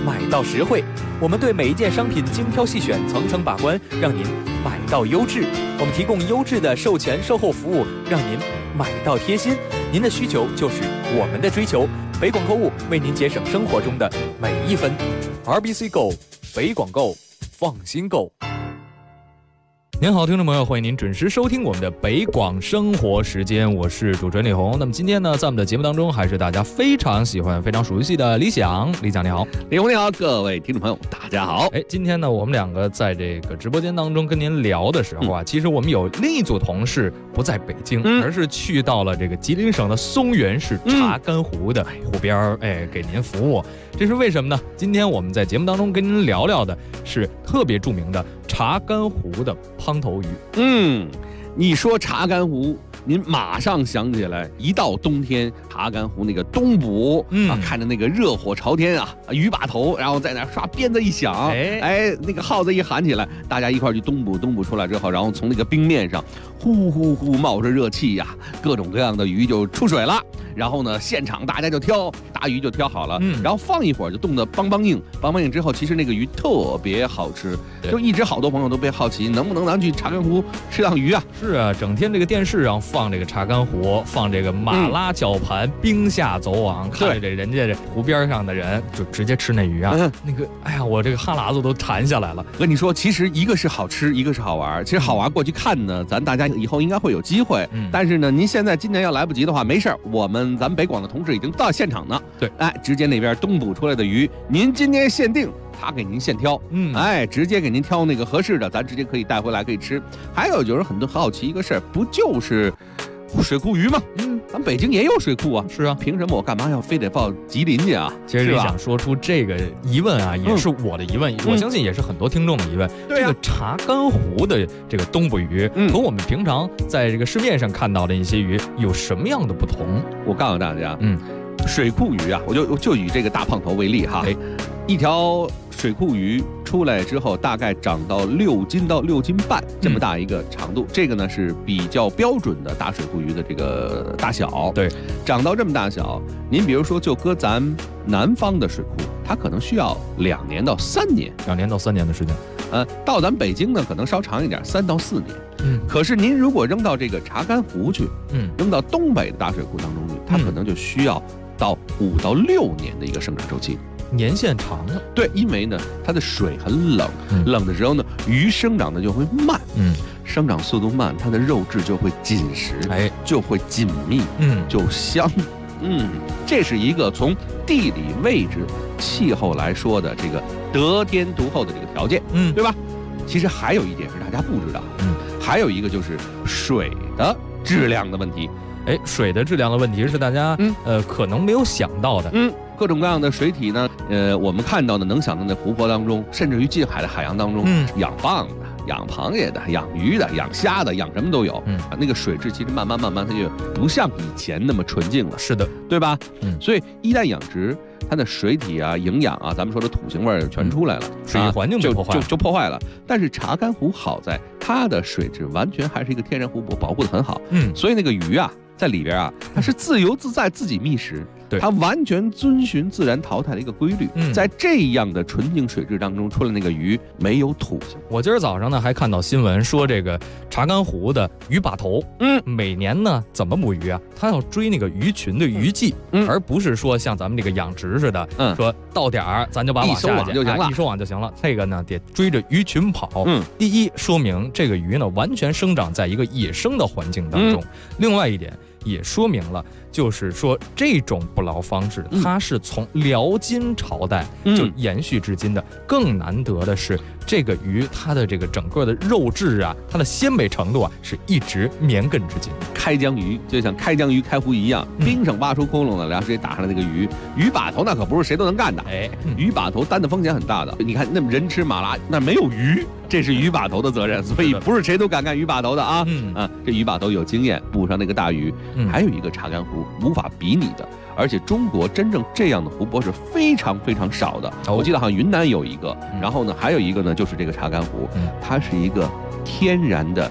买到实惠。我们对每一件商品精挑细选，层层把关，让您买到优质。我们提供优质的售前售后服务，让您买到贴心。您的需求就是我们的追求。北广购物为您节省生活中的每一分。RBC Go， 北广购，放心购。 您好，听众朋友，欢迎您准时收听我们的北广生活时间，我是主持人李红。那么今天呢，在我们的节目当中，还是大家非常喜欢、非常熟悉的李想。李想你好。 李红你好，各位听众朋友大家好。 今天呢，我们两个在这个直播间当中跟您聊的时候啊，其实我们有另一组同事不在北京，而是去到了这个吉林省的松原市查干湖的湖边给您服务。这是为什么呢？今天我们在节目当中跟您聊聊的是特别著名的查干湖的胖头鱼。 你说查干湖，您马上想起来，一到冬天，查干湖那个东捕看着那个热火朝天啊，鱼把头，然后在那刷鞭子一响，那个号子一喊起来，大家一块去东捕，东捕出来之后，然后从那个冰面上呼呼呼冒着热气呀，各种各样的鱼就出水了。然后呢，现场大家就挑大鱼就挑好了，然后放一会儿就冻得梆梆硬，梆梆硬之后，其实那个鱼特别好吃，就一直好多朋友都被好奇，能不能咱去查干湖吃趟鱼啊？ 是啊，整天这个电视上放这个查干湖，放这个马拉绞盘，冰下走网，看着这人家这湖边上的人就直接吃那鱼啊，那个哎呀，我这个哈喇子都馋下来了。 跟你说，其实一个是好吃，一个是好玩。其实好玩过去看呢，咱大家以后应该会有机会。但是呢，您现在今年要来不及的话，没事儿，咱们北广的同事已经到现场呢。 对， 直接那边东捕出来的鱼，您今天限定，他给您现挑，直接给您挑那个合适的，咱直接可以带回来可以吃。还有就是很多好奇一个事儿，不就是水库鱼吗？咱北京也有水库啊。 是啊， 凭什么我干嘛要非得报吉林去啊？ 其实你想说出这个疑问啊，也是我的疑问，我相信也是很多听众的疑问。这个查干湖的这个东捕鱼，和我们平常在这个市面上看到的一些鱼有什么样的不同？ 我告诉大家，水库鱼啊，我就以这个大胖头为例哈，一条水库鱼出来之后，大概长到6斤到6斤半这么大一个长度，这个呢是比较标准的大水库鱼的这个大小。 对， 长到这么大小，您比如说就搁咱南方的水库，它可能需要2年到3年 ，2年到3年的时间。 到咱北京呢，可能稍长一点，3到4年。可是您如果扔到这个查干湖去，扔到东北的大水库当中去，它可能就需要到5到6年的一个生长周期。 年限长了。 对，因为呢，它的水很冷，冷的时候呢，鱼生长的就会慢，生长速度慢，它的肉质就会紧实，就会紧密，就香，这是一个从地理位置、气候来说的这个得天独厚的这个条件，对吧？其实还有一点是大家不知道，还有一个就是水的质量的问题。 水的质量的问题是大家可能没有想到的。 各种各样的水体呢，我们看到的能想到的湖泊当中，甚至于近海的海洋当中，养蚌的、养螃蟹的、养鱼的、养虾的、养什么都有。那个水质其实慢慢它就不像以前那么纯净了。 是的， 对吧？所以一旦养殖，它的水体啊、营养啊，咱们说的土腥味儿全出来了， 水域环境就破坏了。但是查干湖好在它的水质完全还是一个天然湖泊，保护得很好。所以那个鱼啊，在里边啊，它是自由自在，自己觅食。 对， 它完全遵循自然淘汰的一个规律，在这样的纯净水质当中出来那个鱼没有土性。 我今儿早上呢还看到新闻说，这个查干湖的鱼把头，每年呢怎么捕鱼啊？它要追那个鱼群的鱼季，而不是说像咱们这个养殖似的，说到点儿咱就把网下去，一收网就行了。这个呢得追着鱼群跑。第一，说明这个鱼呢完全生长在一个野生的环境当中；另外一点，也说明了，就是说这种捕捞方式，它是从辽金朝代就延续至今的。更难得的是，这个鱼它的这个整个的肉质啊，它的鲜美程度啊，是一直绵亘至今。 开江鱼就像开江鱼开湖一样，冰上挖出窟窿了，然后直接打上来那个鱼把头，那可不是谁都能干的。鱼把头担的风险很大的。你看，那么人吃马拉，那没有鱼，这是鱼把头的责任，所以不是谁都敢干鱼把头的啊。这鱼把头有经验，捕上那个大鱼。还有一个查干湖无法比拟的，而且中国真正这样的湖泊是非常非常少的。我记得好像云南有一个，然后呢还有一个呢就是这个查干湖，它是一个天然的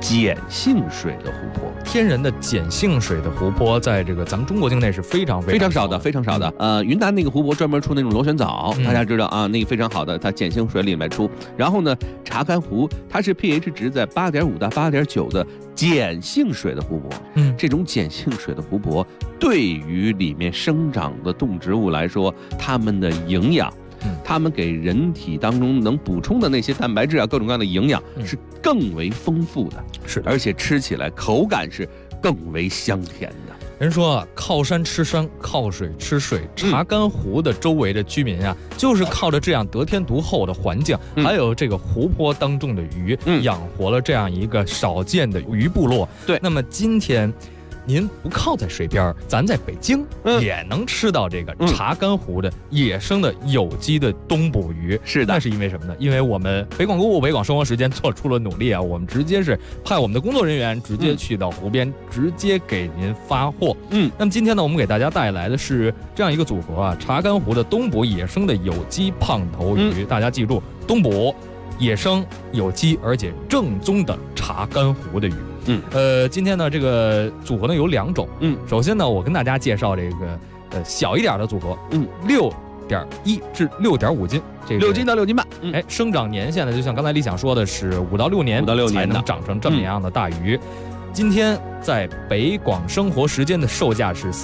碱性水的湖泊。 天然的碱性水的湖泊，在这个咱们中国境内是非常少的，非常少的。云南那个湖泊专门出那种螺旋藻，大家知道啊，那个非常好的，它碱性水里面出。然后呢，查干湖它是 pH 值在8.5到8.9的碱性水的湖泊。这种碱性水的湖泊对于里面生长的动植物来说，它们的营养，它们给人体当中能补充的那些蛋白质啊，各种各样的营养是更为丰富的， 是的， 而且吃起来口感是更为香甜的。 人说啊，靠山吃山，靠水吃水。查干湖的周围的居民啊，就是靠着这样得天独厚的环境，还有这个湖泊当中的鱼，养活了这样一个少见的鱼部落。 对， 那么今天您不靠在水边，咱在北京也能吃到这个查干湖的野生的有机的冬捕鱼。 是的， 那是因为什么呢？因为我们北广购物、北广生活时间做出了努力啊，我们直接是派我们的工作人员直接去到湖边，直接给您发货。那么今天呢，我们给大家带来的是这样一个组合啊，查干湖的冬捕野生的有机胖头鱼。大家记住，冬捕野生有机而且正宗的查干湖的鱼。今天呢，这个组合呢有2种。首先呢，我跟大家介绍这个小一点的组合，6.1至6.5斤，这个 6斤到6斤半。 生长年限呢，就像刚才李想说的是5到6年才能长成这么样的大鱼。今天在北广生活时间的售价是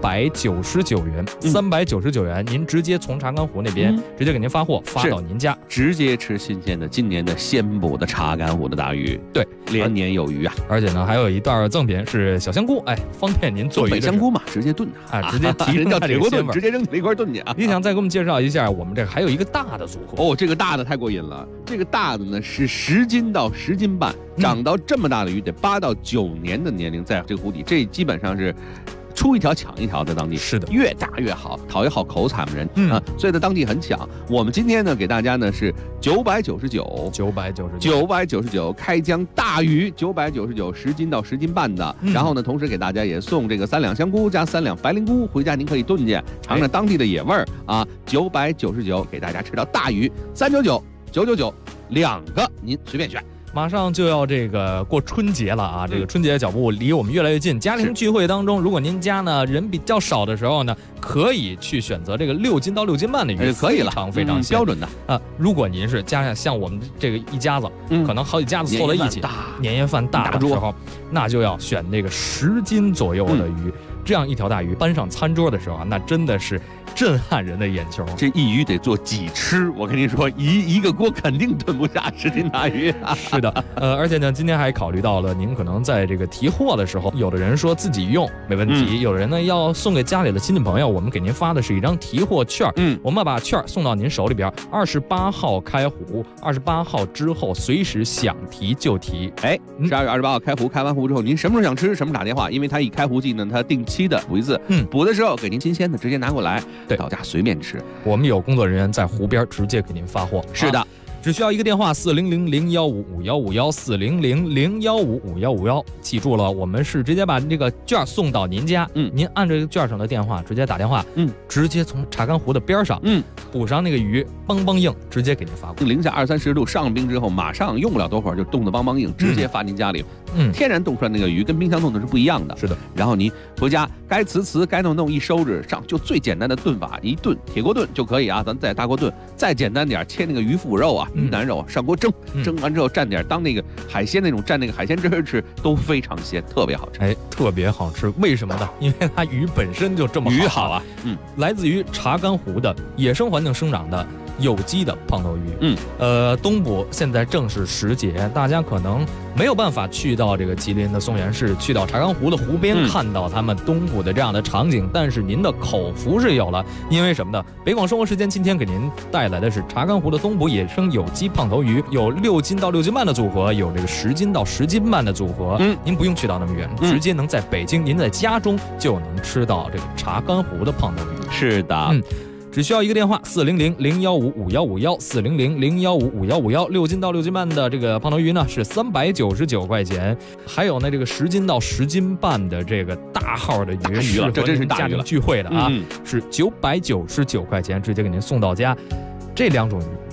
399元，399元，您直接从查干湖那边直接给您发货，发到您家， 直接吃新鲜的今年的鲜捕的查干湖的大鱼。 对， 连年有余啊！ 而且呢，还有一袋赠品是小香菇，方便您做鱼的香菇嘛，直接炖直接提升铁锅炖，直接扔铁锅炖去啊！ 你想再给我们介绍一下，我们这还有一个大的组合这个大的太过瘾了。这个大的呢是10斤到10斤半，长到这么大的鱼得8到9年的年龄，在这个湖底，这基本上是出一条抢一条，在当地是的， 越大越好，讨一好口彩的人所以在当地很抢。我们今天呢给大家呢是999开江大鱼，999 10斤到10斤半的。然后呢，同时给大家也送这个3两香菇加3两白灵菇，回家您可以炖去，尝尝当地的野味儿啊。999给大家吃到大鱼，399、999，2个您随便选。 马上就要这个过春节了啊！这个春节的脚步离我们越来越近。家庭聚会当中，如果您家呢人比较少的时候呢，可以去选择这个6斤到6斤半的鱼， 可以了， 非常标准的啊。如果您是加上像我们这个一家子，可能好几家子凑在一起，年夜饭大的时候，那就要选那个10斤左右的鱼。这样一条大鱼搬上餐桌的时候啊，那真的是震撼人的眼球。 这一鱼得做几吃？我跟你说，一个锅肯定炖不下10斤大鱼。 是的，而且呢，今天还考虑到了您可能在这个提货的时候，有的人说自己用没问题，有的人呢要送给家里的亲戚朋友，我们给您发的是一张提货券。我们把券送到您手里边，28号开湖，28号之后随时想提就提。 12月28号开湖，开完湖之后，您什么时候想吃，什么打电话，因为它一开湖季呢，它定期的补一次，补的时候给您新鲜的直接拿过来， 对， 到家随便吃。 我们有工作人员在湖边直接给您发货。 是的。 只需要一个电话400-015-5151，400-015-5151，记住了，我们是直接把这个券送到您家。您按这个券上的电话直接打电话，直接从查干湖的边上，补上那个鱼，梆梆硬，直接给您发过。 零下20-30度上冰之后，马上用不了多会儿就冻得梆梆硬，直接发您家里。天然冻出来那个鱼跟冰箱冻的是不一样的。 是的。 然后您回家该瓷该弄一收拾上，就最简单的炖法，一炖铁锅炖就可以啊。咱再大锅炖，再简单点，切那个鱼腹肉啊。鱼腩肉上锅蒸，蒸完之后蘸点当那个海鲜那种蘸那个海鲜汁吃，都非常鲜，特别好吃。 特别好吃，为什么呢？因为它鱼本身就这么好。 鱼好啊， 来自于查干湖的野生环境生长的有机的胖头鱼。冬捕现在正是时节，大家可能没有办法去到这个吉林的松原市，去到查干湖的湖边看到他们冬捕的这样的场景，但是您的口福是有了，因为什么呢？北广生活时间今天给您带来的是查干湖的冬捕野生有机胖头鱼，有6斤到6斤半的组合，有这个10斤到10斤半的组合。您不用去到那么远，直接能在北京，您在家中就能吃到这个查干湖的胖头鱼。 是的。 只需要一个电话400-015-5151，400-015-5151，6斤到6斤半的这个胖头鱼呢是399块钱，还有呢这个10斤到10斤半的这个大号的鱼， 这真是大鱼了， 家庭聚会的啊，是999块钱，直接给您送到家。这2种鱼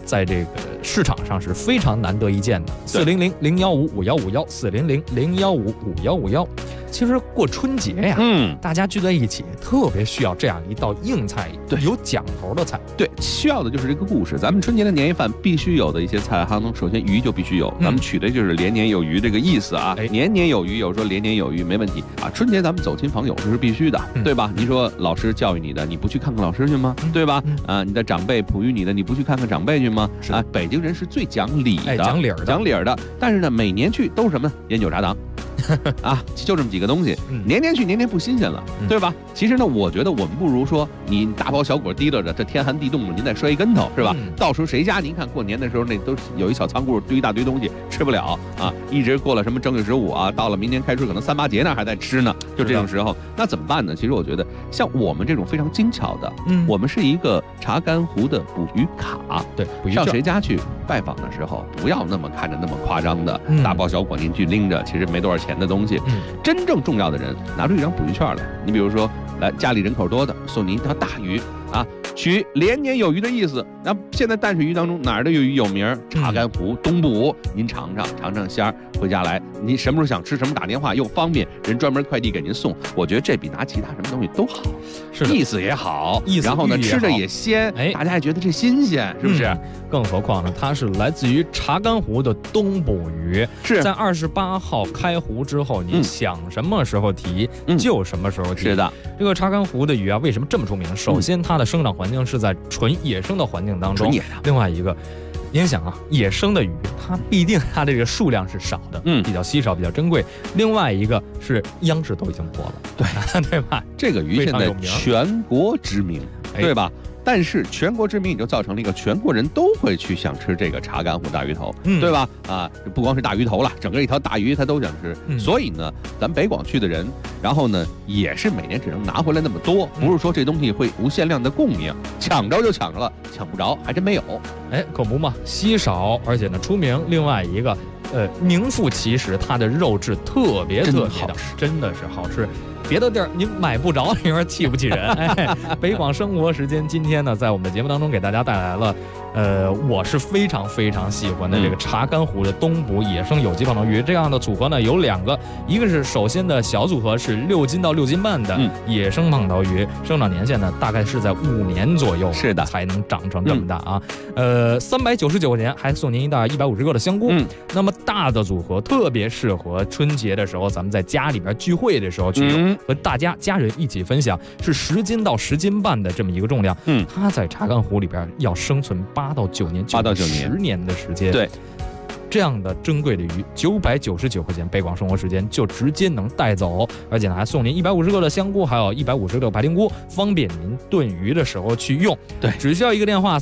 在这个市场上是非常难得一见的。400-015-5151，400-015-5151。其实过春节呀，大家聚在一起，特别需要这样一道硬菜，对，有讲头的菜。 对，需要的就是这个故事。咱们春节的年夜饭必须有的一些菜哈，首先鱼就必须有，咱们取的就是连年有余这个意思啊，年年有余，有时候连年有余没问题啊。春节咱们走亲访友这是必须的，对吧？你说老师教育你的，你不去看看老师去吗？对吧？你的长辈哺育你的，你不去看看长辈去吗？啊，北京人是最讲理的， 讲理儿的， 讲理儿的。但是呢，每年去都是什么呢？烟酒茶档。啊，就这么几个东西，年年去，年年不新鲜了，对吧？其实呢，我觉得我们不如说，你大包小果提溜着，这天寒地冻的，您再摔一跟头，是吧？到时候谁家您看过年的时候，那都有一小仓库堆一大堆东西，吃不了啊，一直过了什么正月15啊，到了明年开春可能3、8节那还在吃呢，就这种时候，那怎么办呢？其实我觉得，像我们这种非常精巧的，我们是一个查干湖的捕鱼卡， 对，捕鱼上谁家去拜访的时候，不要那么看着那么夸张的大包小果您去拎着，其实没多少钱的东西，真正重要的人拿出一张捕鱼券来，你比如说来家里人口多的送您一条大鱼啊，取连年有余的意思。那现在淡水鱼当中哪儿的有鱼有名？查干湖东捕，您尝尝鲜儿，回家来您什么时候想吃什么打电话又方便，人专门快递给您送。我觉得这比拿其他什么东西都好， 是意思也好，然后呢吃着也鲜，大家也觉得这新鲜，是不是？ 更何况呢，它是来自于查干湖的东捕鱼， 是在28号开湖之后，你想什么时候提就什么时候提。 是的， 这个查干湖的鱼啊，为什么这么出名？首先，它的生长环境是在纯野生的环境当中，另外一个。您想啊，野生的鱼，它必定它这个数量是少的，比较稀少，比较珍贵。另外一个是央视都已经播了，对吧？ 这个鱼现在全国知名，对吧？但是全国知名也就造成了一个全国人都会去想吃这个查干湖大鱼头，对吧？啊，不光是大鱼头了，整个一条大鱼他都想吃。所以呢，咱北广去的人，然后呢，也是每年只能拿回来那么多，不是说这东西会无限量的供应，抢着就抢着了，抢不着还真没有。 哎，可不嘛，稀少，而且呢出名。另外一个，名副其实，它的肉质特别好吃，真的是好吃。别的地儿您买不着，你说气不气人？哎，北广生活时间今天呢，在我们的节目当中给大家带来了，我是非常非常喜欢的这个查干湖的东捕野生有机棒头鱼。这样的组合呢有2个，一个是首先的小组合是6斤到6斤半的野生棒头鱼，生长年限呢大概是在5年左右， 是的， 才能长成这么大啊。399块钱还送您一袋150个的香菇。那么大的组合特别适合春节的时候，咱们在家里边聚会的时候去用。和大家人一起分享，是10斤到10斤半的这么一个重量。它在查干湖里边要生存8到9年，10年的时间。 对， 这样的珍贵的鱼，999块钱，北广生活时间就直接能带走，而且呢还送您150个的香菇，还有150个白灵菇，方便您炖鱼的时候去用。 对， 只需要一个电话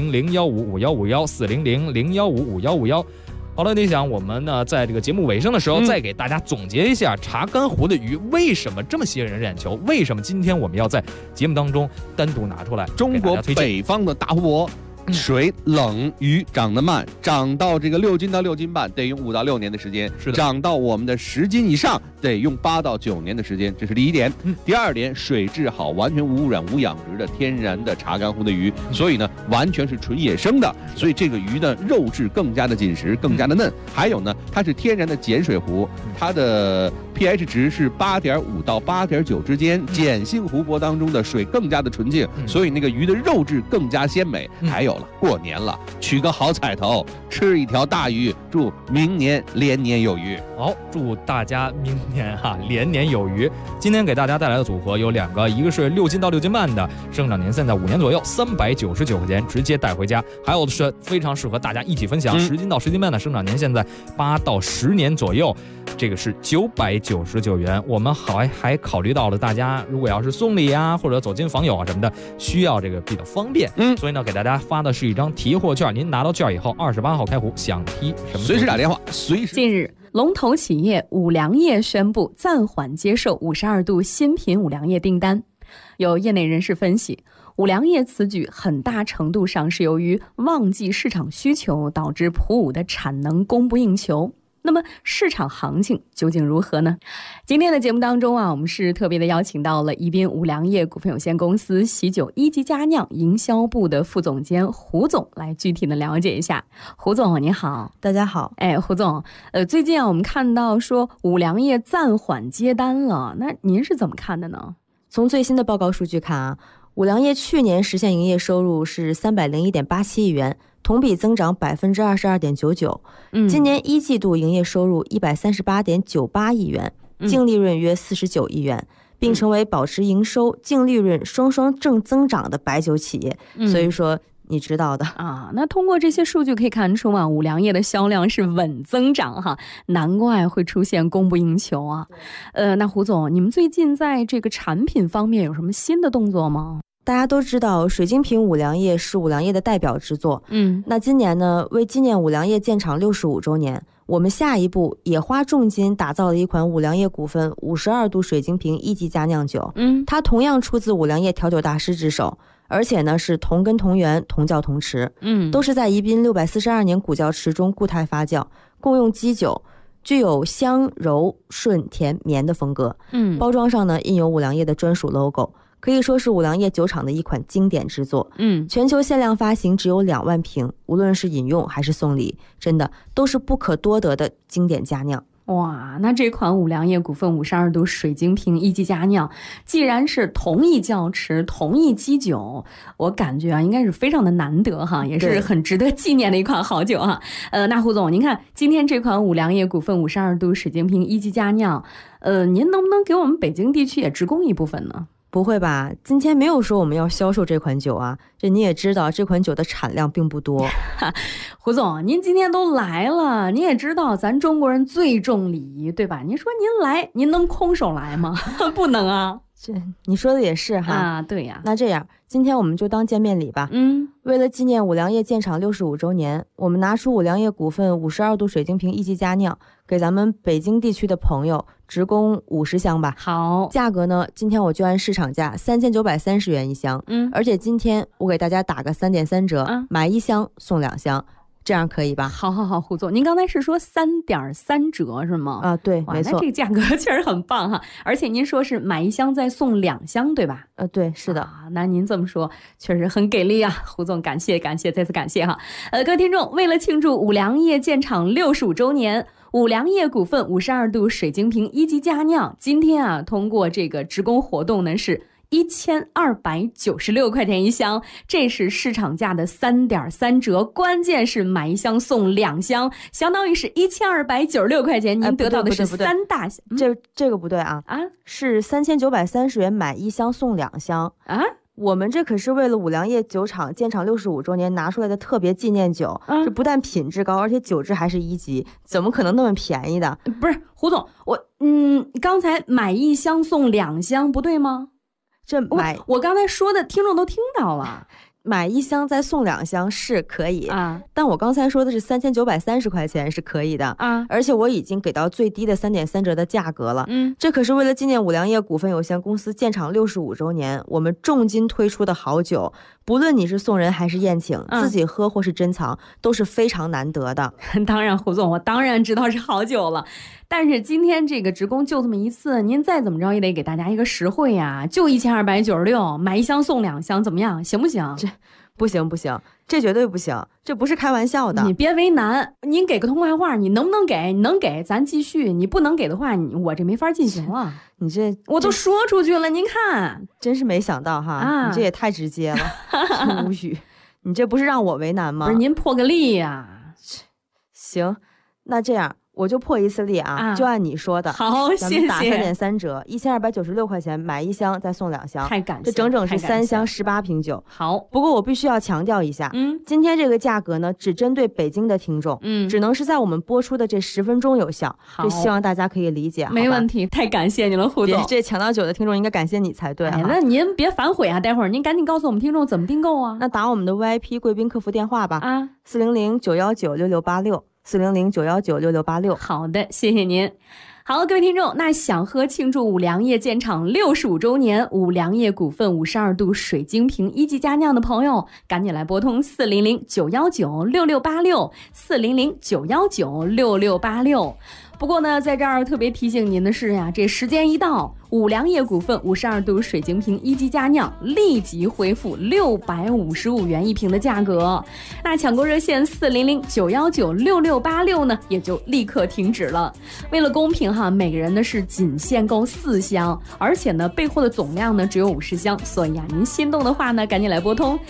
400-015-5151，400-015-5151。好了，你想我们呢，在这个节目尾声的时候，再给大家总结一下查干湖的鱼为什么这么吸引人眼球？为什么今天我们要在节目当中单独拿出来？ 中国北方的大湖泊。水冷，鱼长得慢，长到这个6斤到6斤半得用5到6年的时间， 是的， 长到我们的10斤以上得用8到9年的时间，这是第一点。第二点，水质好，完全无污染无养殖的天然的查干湖的鱼，所以呢完全是纯野生的，所以这个鱼的肉质更加的紧实，更加的嫩。还有呢，它是天然的碱水湖，它的 pH 值是8.5到8.9之间，碱性湖泊当中的水更加的纯净，所以那个鱼的肉质更加鲜美。还有了，过年了，取个好彩头，吃一条大鱼，祝明年连年有余。 好，祝大家明年连年有余。今天给大家带来的组合有2个，一个是6斤到6斤半的，生长年限在5年左右，399块钱，直接带回家；还有的是非常适合大家一起分享，10斤到10斤半的，生长年限在8到10年左右，这个是999元。我们还考虑到了大家如果要是送礼啊，或者走亲访友啊什么的，需要这个比较方便，所以呢给大家发的是一张提货券。您拿到券以后，28号开湖，想提什么随时打电话，随时。 近日，龙头企业五粮液宣布暂缓接受52度新品五粮液订单。有业内人士分析，五粮液此举很大程度上是由于旺季市场需求导致普五的产能供不应求。 那么市场行情究竟如何呢？今天的节目当中啊，我们是特别的邀请到了宜宾五粮液股份有限公司喜酒一级佳酿营销部的副总监胡总来具体的了解一下。胡总你好。 大家好。 胡总，最近啊我们看到说五粮液暂缓接单了，那您是怎么看的呢？ 从最新的报告数据看啊，五粮液去年实现营业收入是301.87亿元，同比增长22.99%。今年一季度营业收入138.98亿元，净利润约49亿元，并成为保持营收、净利润双双正增长的白酒企业。所以说你知道的啊。那通过这些数据可以看出啊，五粮液的销量是稳增长哈，难怪会出现供不应求啊。那胡总，你们最近在这个产品方面有什么新的动作吗？ 大家都知道水晶瓶五粮液是五粮液的代表之作。那今年呢，为纪念五粮液建厂65周年，我们下一步也花重金打造了一款五粮液股份52度水晶瓶一级佳酿酒。它同样出自五粮液调酒大师之手，而且呢是同根同源同窖同池，都是在宜宾642年古窖池中固态发酵，共用基酒，具有香柔顺甜绵的风格。包装上呢印有五粮液的专属 logo， 可以说是五粮液酒厂的一款经典之作。全球限量发行只有2万瓶，无论是饮用还是送礼，真的都是不可多得的经典佳酿。 哇，那这款五粮液股份52度水晶瓶一级佳酿，既然是同一窖池同一基酒，我感觉啊应该是非常的难得哈，也是很值得纪念的一款好酒哈。那胡总，您看今天这款五粮液股份52度水晶瓶一级佳酿，您能不能给我们北京地区也直供一部分呢？ 不会吧，今天没有说我们要销售这款酒啊，这你也知道这款酒的产量并不多。 胡总，您今天都来了，您也知道咱中国人最重礼仪，对吧？您说您来，您能空手来吗？不能啊。 这你说的也是哈。 啊，对呀。 那这样今天我们就当见面礼吧。为了纪念五粮液建厂65周年，我们拿出五粮液股份52度水晶瓶一级佳酿，给咱们北京地区的朋友直供50箱吧。 好， 价格呢，今天我就按市场价3930元一箱。而且今天我给大家打个3.3折，买1箱送2箱。这样可以吧？ 好，胡总，您刚才是说3.3折是吗？ 啊，对，没错。 那这个价格确实很棒哈，而且您说是买1箱再送2箱，对吧？ 对，是的。 那您这么说确实很给力啊，胡总，感谢，再次感谢哈。各位听众，为了庆祝五粮液建厂65周年，五粮液股份52度水晶瓶一级佳酿，今天啊，通过这个直供活动呢是1296块钱一箱，这是市场价的3.3折，关键是买1箱送2箱，相当于是1296块钱，您得到的是3大箱。 这个不对啊，是3930元买1箱送2箱啊。我们这可是为了五粮液酒厂建厂65周年拿出来的特别纪念酒，这不但品质高，而且酒质还是1级，怎么可能那么便宜的？ 不是胡总，刚才买1箱送2箱不对吗？我刚才说的听众都听到了， 买1箱再送2箱是可以啊，但我刚才说的是3930块钱是可以的啊，而且我已经给到最低的3.3折的价格了。这可是为了纪念五粮液股份有限公司建厂65周年，我们重金推出的好酒，不论你是送人还是宴请，自己喝或是珍藏，都是非常难得的。 当然，胡总，我当然知道是好酒了。但是今天这个直供就这么一次，您再怎么着也得给大家一个实惠呀，就1296，买1箱送2箱，怎么样？行不行？ 这不行，这绝对不行，这不是开玩笑的。 你别为难，您给个痛快话，你能不能给？你能给咱继续，你不能给的话，我这没法进行了。 你这我都说出去了，您看， 真是没想到哈，你这也太直接了，真无语。你这不是让我为难吗？ 不是，您破个例呀。 行，那这样。我就破一次例啊，就按你说的。 好，谢谢。 咱们打3.3折，1296块钱买1箱再送2箱， 太感谢了， 这整整是3箱18瓶酒。 好， 不过我必须要强调一下，今天这个价格呢，只针对北京的听众，只能是在我们播出的这10分钟有效。这希望大家可以理解。 没问题，太感谢你了，胡总。 这抢到酒的听众应该感谢你才对。 那您别反悔啊，待会儿您赶紧告诉我们听众怎么订购啊。 那打我们的 VIP 贵宾客服电话吧，400-919-6686。400-919-6686。 好的，谢谢您。 好，各位听众，那想喝庆祝五粮液建厂65周年五粮液股份52度水晶瓶1级佳酿的朋友，赶紧来拨通400-919-6686，400-919-6686。不过呢，在这儿特别提醒您的是呀，这时间一到，五粮液股份52度水晶瓶1级佳酿立即恢复655元一瓶的价格。那抢购热线400-919-6686呢，也就立刻停止了。为了公平哈，每个人呢是仅限购4箱，而且呢备货的总量呢只有50箱，所以啊，您心动的话呢，赶紧来拨通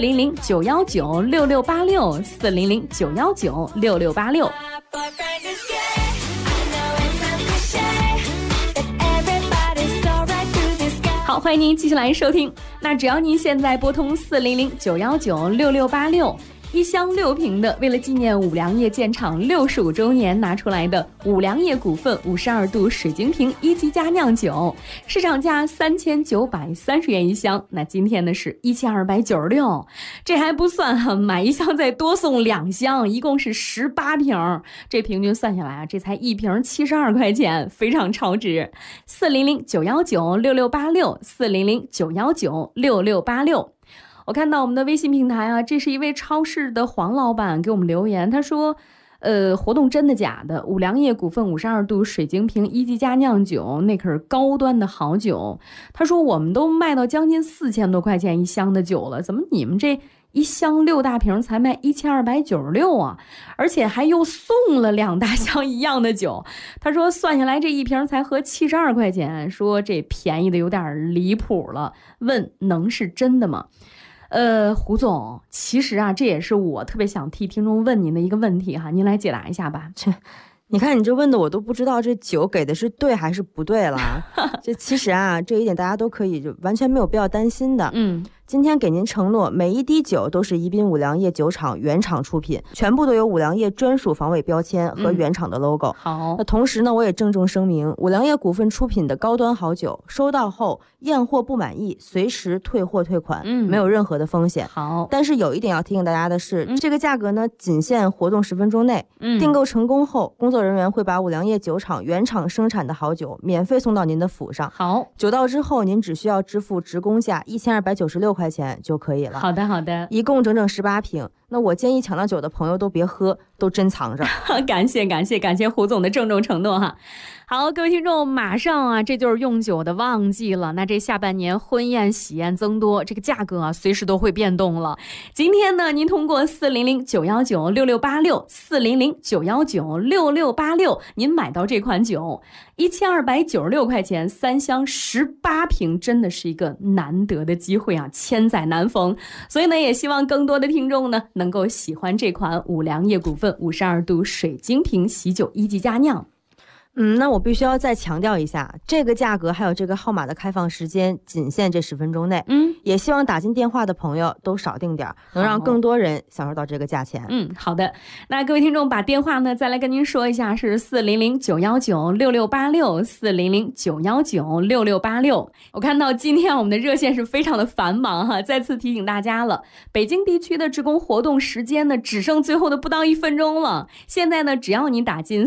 400-919-6686，400-919-6686。好，欢迎您继续来收听。那只要您现在拨通400-919-6686，一箱6瓶的，为了纪念五粮液建厂65周年拿出来的五粮液股份52度水晶瓶1级佳酿酒，市场价3930元一箱，那今天呢是1296，这还不算哈，买一箱再多送2箱，一共是18瓶，这平均算下来啊，这才一瓶72块钱，非常超值。400-919-6686，400-919-6686。我看到我们的微信平台啊，这是一位超市的黄老板给我们留言，他说活动真的假的？五粮液股份52度水晶瓶1级佳酿酒，那可是高端的好酒。他说我们都卖到将近4000多块钱一箱的酒了，怎么你们这一箱6大瓶才卖1296啊？而且还又送了2大箱一样的酒。他说算下来这一瓶才合72块钱，说这便宜的有点离谱了，问能是真的吗？胡总，其实啊，这也是我特别想替听众问您的一个问题哈，您来解答一下吧。 你看你这问的我都不知道这酒给的是对还是不对了。这其实啊，这一点大家都可以就完全没有必要担心的。今天给您承诺，每一滴酒都是宜宾五粮液酒厂原厂出品，全部都有五粮液专属防伪标签和原厂的 logo。好，那同时呢，我也郑重声明，五粮液股份出品的高端好酒，收到后验货不满意，随时退货退款，没有任何的风险。好，但是有一点要提醒大家的是，这个价格呢，仅限活动10分钟内。订购成功后，工作人员会把五粮液酒厂原厂生产的好酒免费送到您的府上。好，酒到之后，您只需要支付职工价1296块钱就可以了。好的，好的，一共整整18瓶。那我建议抢到酒的朋友都别喝，都珍藏着。 感谢胡总的郑重承诺哈。好，各位听众，马上啊，这就是用酒的旺季了。那这下半年婚宴喜宴增多，这个价格啊，随时都会变动了。今天呢，您通过400-919-6686，400-919-6686，您买到这款酒，1296块钱，3箱18瓶，真的是一个难得的机会啊，千载难逢。所以呢，也希望更多的听众呢，能够喜欢这款五粮液股份52度水晶瓶喜酒1级佳酿。 那我必须要再强调一下，这个价格还有这个号码的开放时间仅限这10分钟内。也希望打进电话的朋友都少订点，能让更多人享受到这个价钱。 好的。那各位听众把电话呢再来跟您说一下，是400-919-6686，400-919-6686。我看到今天我们的热线是非常的繁忙哈，再次提醒大家了，北京地区的职工活动时间呢只剩最后的不到1分钟了。现在呢，只要你打进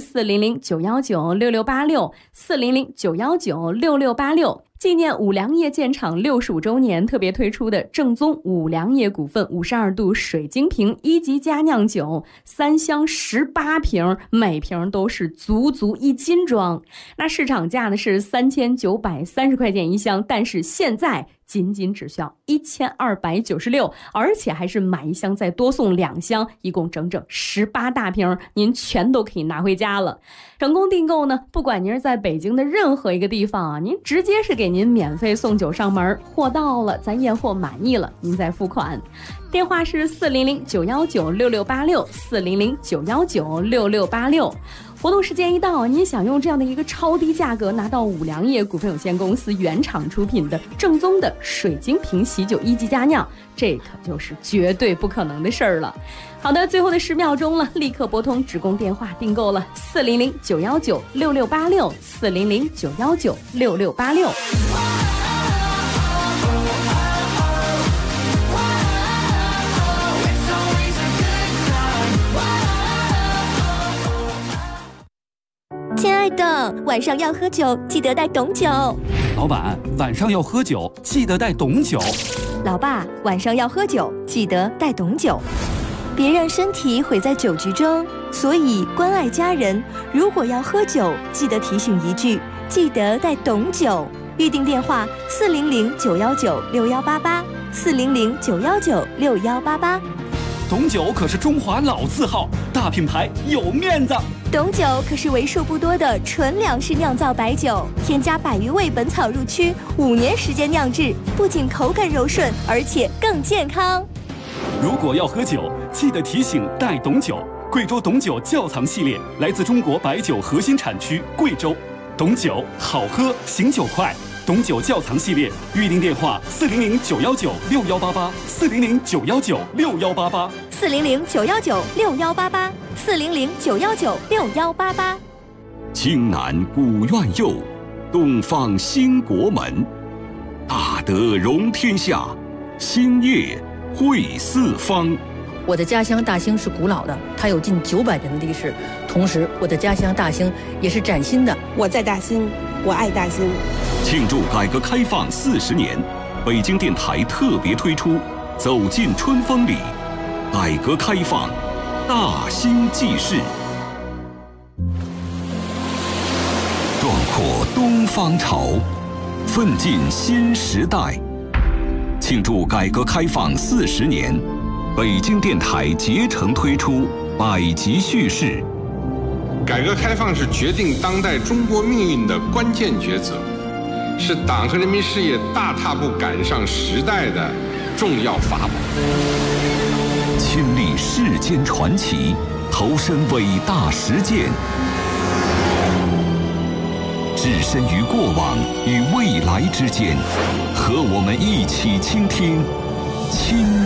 400-919-6686，400-919-6686，纪念五粮液建厂65周年特别推出的正宗五粮液股份52度水晶瓶1级佳酿酒，3箱18瓶，每瓶都是足1斤装。那市场价呢是3930块钱一箱，但是现在仅只需要1296，而且还是买一箱再多送2箱，一共整整18大瓶，您全都可以拿回家了。成功订购呢，不管您是在北京的任何一个地方啊，您直接是给您免费送酒上门，货到了咱验货满意了，您再付款。电话是400-919-6686，400-919-6686。活动时间一到，您想用这样的一个超低价格拿到五粮液股份有限公司原厂出品的正宗的水晶瓶喜酒1级佳酿，这可就是绝对不可能的事儿了。好的，最后的10秒钟了，立刻拨通职工电话订购了400-919-6686，400-919-6686。 亲爱的，晚上要喝酒，记得带懂酒。 老板，晚上要喝酒，记得带懂酒。 老爸，晚上要喝酒，记得带懂酒。别让身体毁在酒局中，所以关爱家人，如果要喝酒，记得提醒一句，记得带懂酒。预订电话：400-919-6188，400-919-6188。 懂酒可是中华老字号，大品牌有面子。 懂酒可是为数不多的纯粮食酿造白酒，添加100余味本草入曲，5年时间酿制，不仅口感柔顺，而且更健康。 如果要喝酒，记得提醒带懂酒。贵州董酒窖藏系列来自中国白酒核心产区贵州，懂酒好喝，醒酒快。董酒窖藏系列预订电话 ：400-919-6188，400-919-6188，400-919-6188。 京南古院右，东方兴国门。大德容天下，兴业汇四方。 我的家乡大兴是古老的，它有近900年的历史。同时，我的家乡大兴也是崭新的。 我在大兴，我爱大兴。 庆祝改革开放40年，北京电台特别推出《走进春风里》，改革开放大兴记事。壮阔东方潮，奋进新时代。庆祝改革开放40年，北京电台竭诚推出100集叙事。 改革开放是决定当代中国命运的关键抉择，是党和人民事业大踏步赶上时代的重要法宝。 亲历世间传奇，投身伟大实践，置身于过往与未来之间，和我们一起倾听亲